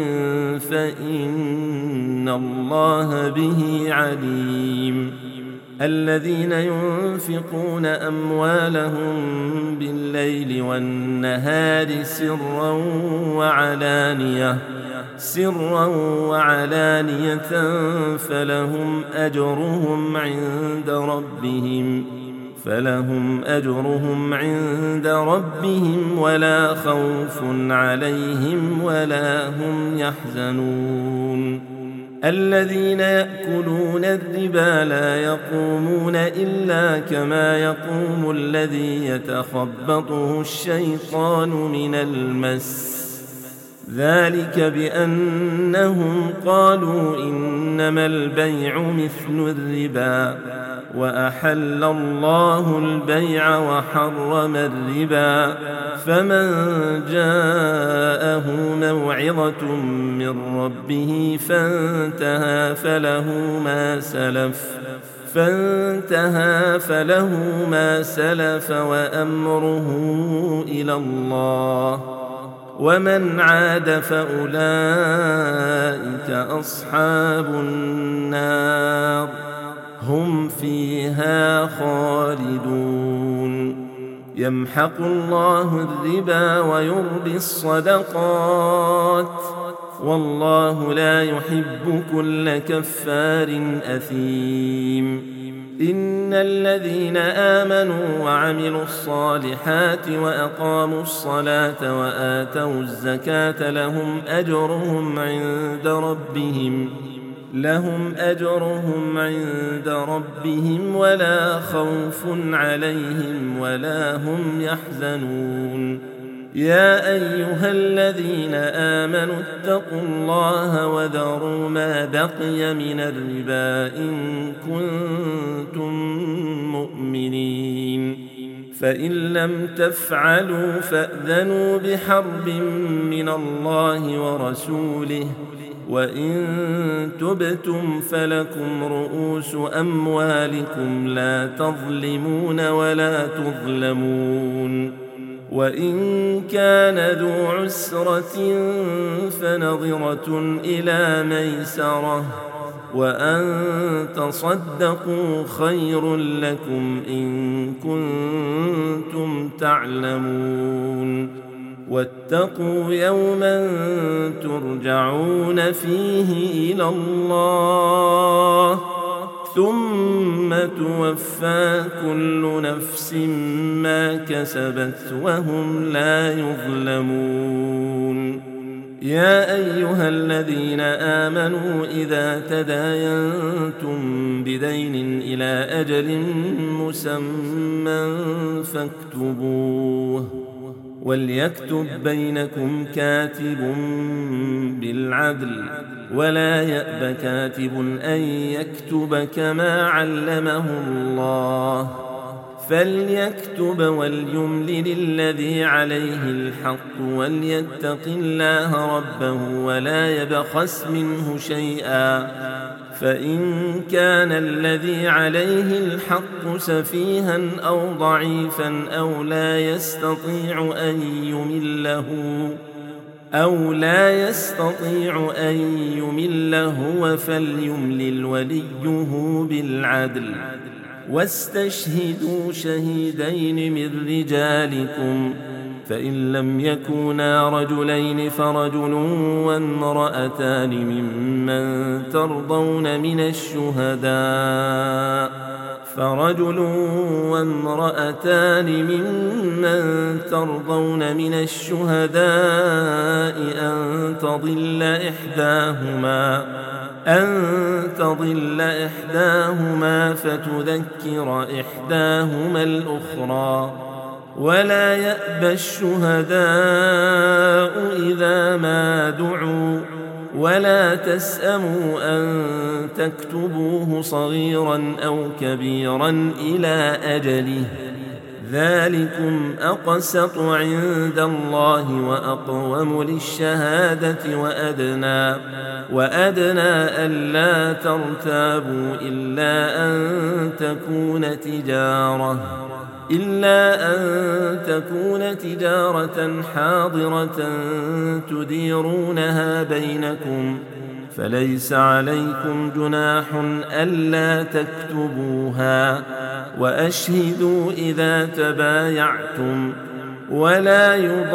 فإن الله به عليم الذين ينفقون أموالهم بالليل والنهار سرا وعلانية سرا وعلانية فلهم أجرهم عند ربهم فلهم أجرهم عند ربهم ولا خوف عليهم ولا هم يحزنون الذين يأكلون الربا لا يقومون إلا كما يقوم الذي يتخبطه الشيطان من المس ذلك بأنهم قالوا إنما البيع مثل الربا وأحل الله البيع وحرم الربا فمن جاءه موعظة من ربه فانتهى فله ما سلف فانتهى فله ما سلف وأمره إلى الله ومن عاد فأولئك أصحاب النار هم فيها خالدون يمحق الله الربا ويربي الصدقات والله لا يحب كل كفار أثيم إن الذين آمنوا وعملوا الصالحات وأقاموا الصلاة وآتوا الزكاة لهم أجرهم عند ربهم لهم أجرهم عند ربهم ولا خوف عليهم ولا هم يحزنون يا أيها الذين آمنوا اتقوا الله وذروا ما بقي من الربا إن كنتم مؤمنين فإن لم تفعلوا فأذنوا بحرب من الله ورسوله وإن تبتم فلكم رؤوس أموالكم لا تظلمون ولا تظلمون وإن كان ذو عسرة فنظرة إلى ميسرة وأن تصدقوا خير لكم إن كنتم تعلمون واتقوا يوما ترجعون فيه إلى الله ثم توفى كل نفس ما كسبت وهم لا يظلمون يا أيها الذين آمنوا إذا تداينتم بدين إلى أجل مسمى فاكتبوه وليكتب بينكم كاتب بالعدل ولا يأب كاتب أن يكتب كما علمه الله فليكتب وليملل الذي عليه الحق وليتق الله ربه ولا يبخس منه شيئا فإن كان الذي عليه الحق سفيها أو ضعيفا أو لا يستطيع أن يمله أو لا يستطيع أن يمله فليملل وليه بالعدل واستشهدوا شهيدين من رجالكم فإن لم يكونا رجلين فرجل وامرأتان ممن ترضون من الشهداء فرجل وامرأتان ممن ترضون من الشهداء أن تضل إحداهما أن تضل إحداهما فتذكر إحداهما الأخرى ولا يأبى الشهداء إذا ما دعوا ولا تسأموا أن تكتبوه صغيرا أو كبيرا إلى أجله ذلكم أقسط عند الله وأقوم للشهادة وأدنى وأدنى ألا ترتابوا إلا أن تكون تجارة إلا أن تكون تجارة حاضرة تديرونها بينكم فليس عليكم جناح ألا تكتبوها وأشهدوا إذا تبايعتم ولا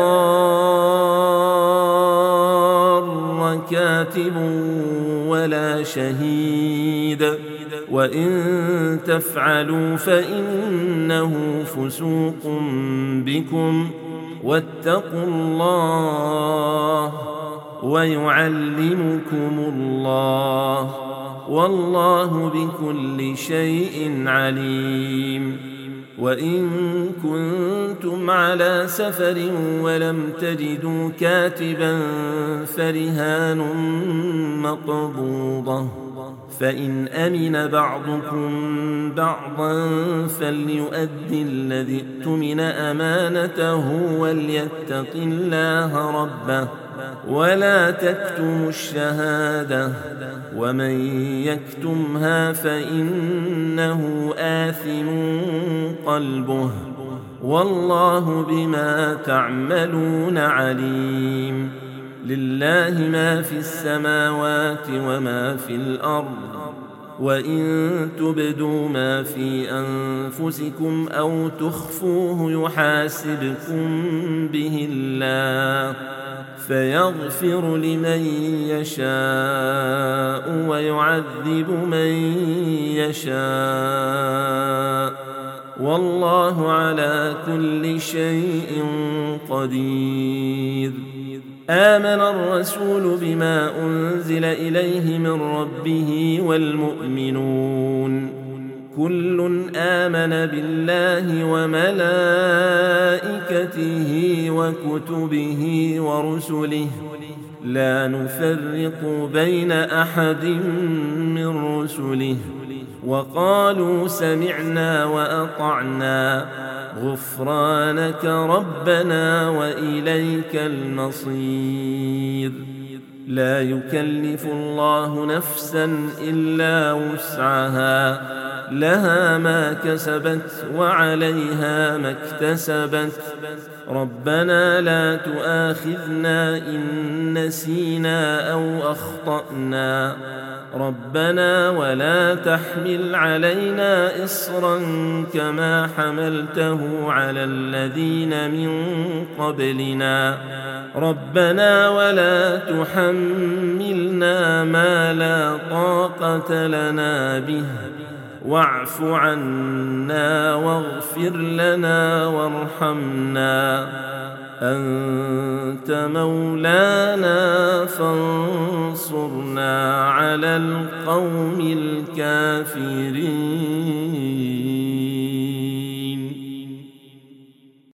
يضار كاتب ولا شهيد وإن تفعلوا فإنه فسوق بكم واتقوا الله ويعلمكم الله والله بكل شيء عليم وإن كنتم على سفر ولم تجدوا كاتبا فرهان مقبوضة فإن أمن بعضكم بعضا فليؤدي الذي اؤتمن أمانته وليتق الله ربه ولا تكتموا الشهادة ومن يكتمها فإنه آثم قلبه والله بما تعملون عليم لله ما في السماوات وما في الأرض وإن تبدوا ما في أنفسكم أو تخفوه يحاسبكم به الله فيغفر لمن يشاء ويعذب من يشاء والله على كل شيء قدير آمن الرسول بما أنزل إليه من ربه والمؤمنون كل آمن بالله وملائكته وكتبه ورسله لا نفرق بين أحد من رسله وقالوا سمعنا وأطعنا غفرانك ربنا وإليك المصير لا يكلف الله نفسا إلا وسعها لها ما كسبت وعليها ما اكتسبت ربنا لا تؤاخذنا إن نسينا أو أخطأنا ربنا ولا تحمل علينا إصرا كما حملته على الذين من قبلنا ربنا ولا تحملنا ما لا طاقة لنا به واعف عنا واغفر لنا وارحمنا أنت مولانا فانصرنا على القوم الكافرين.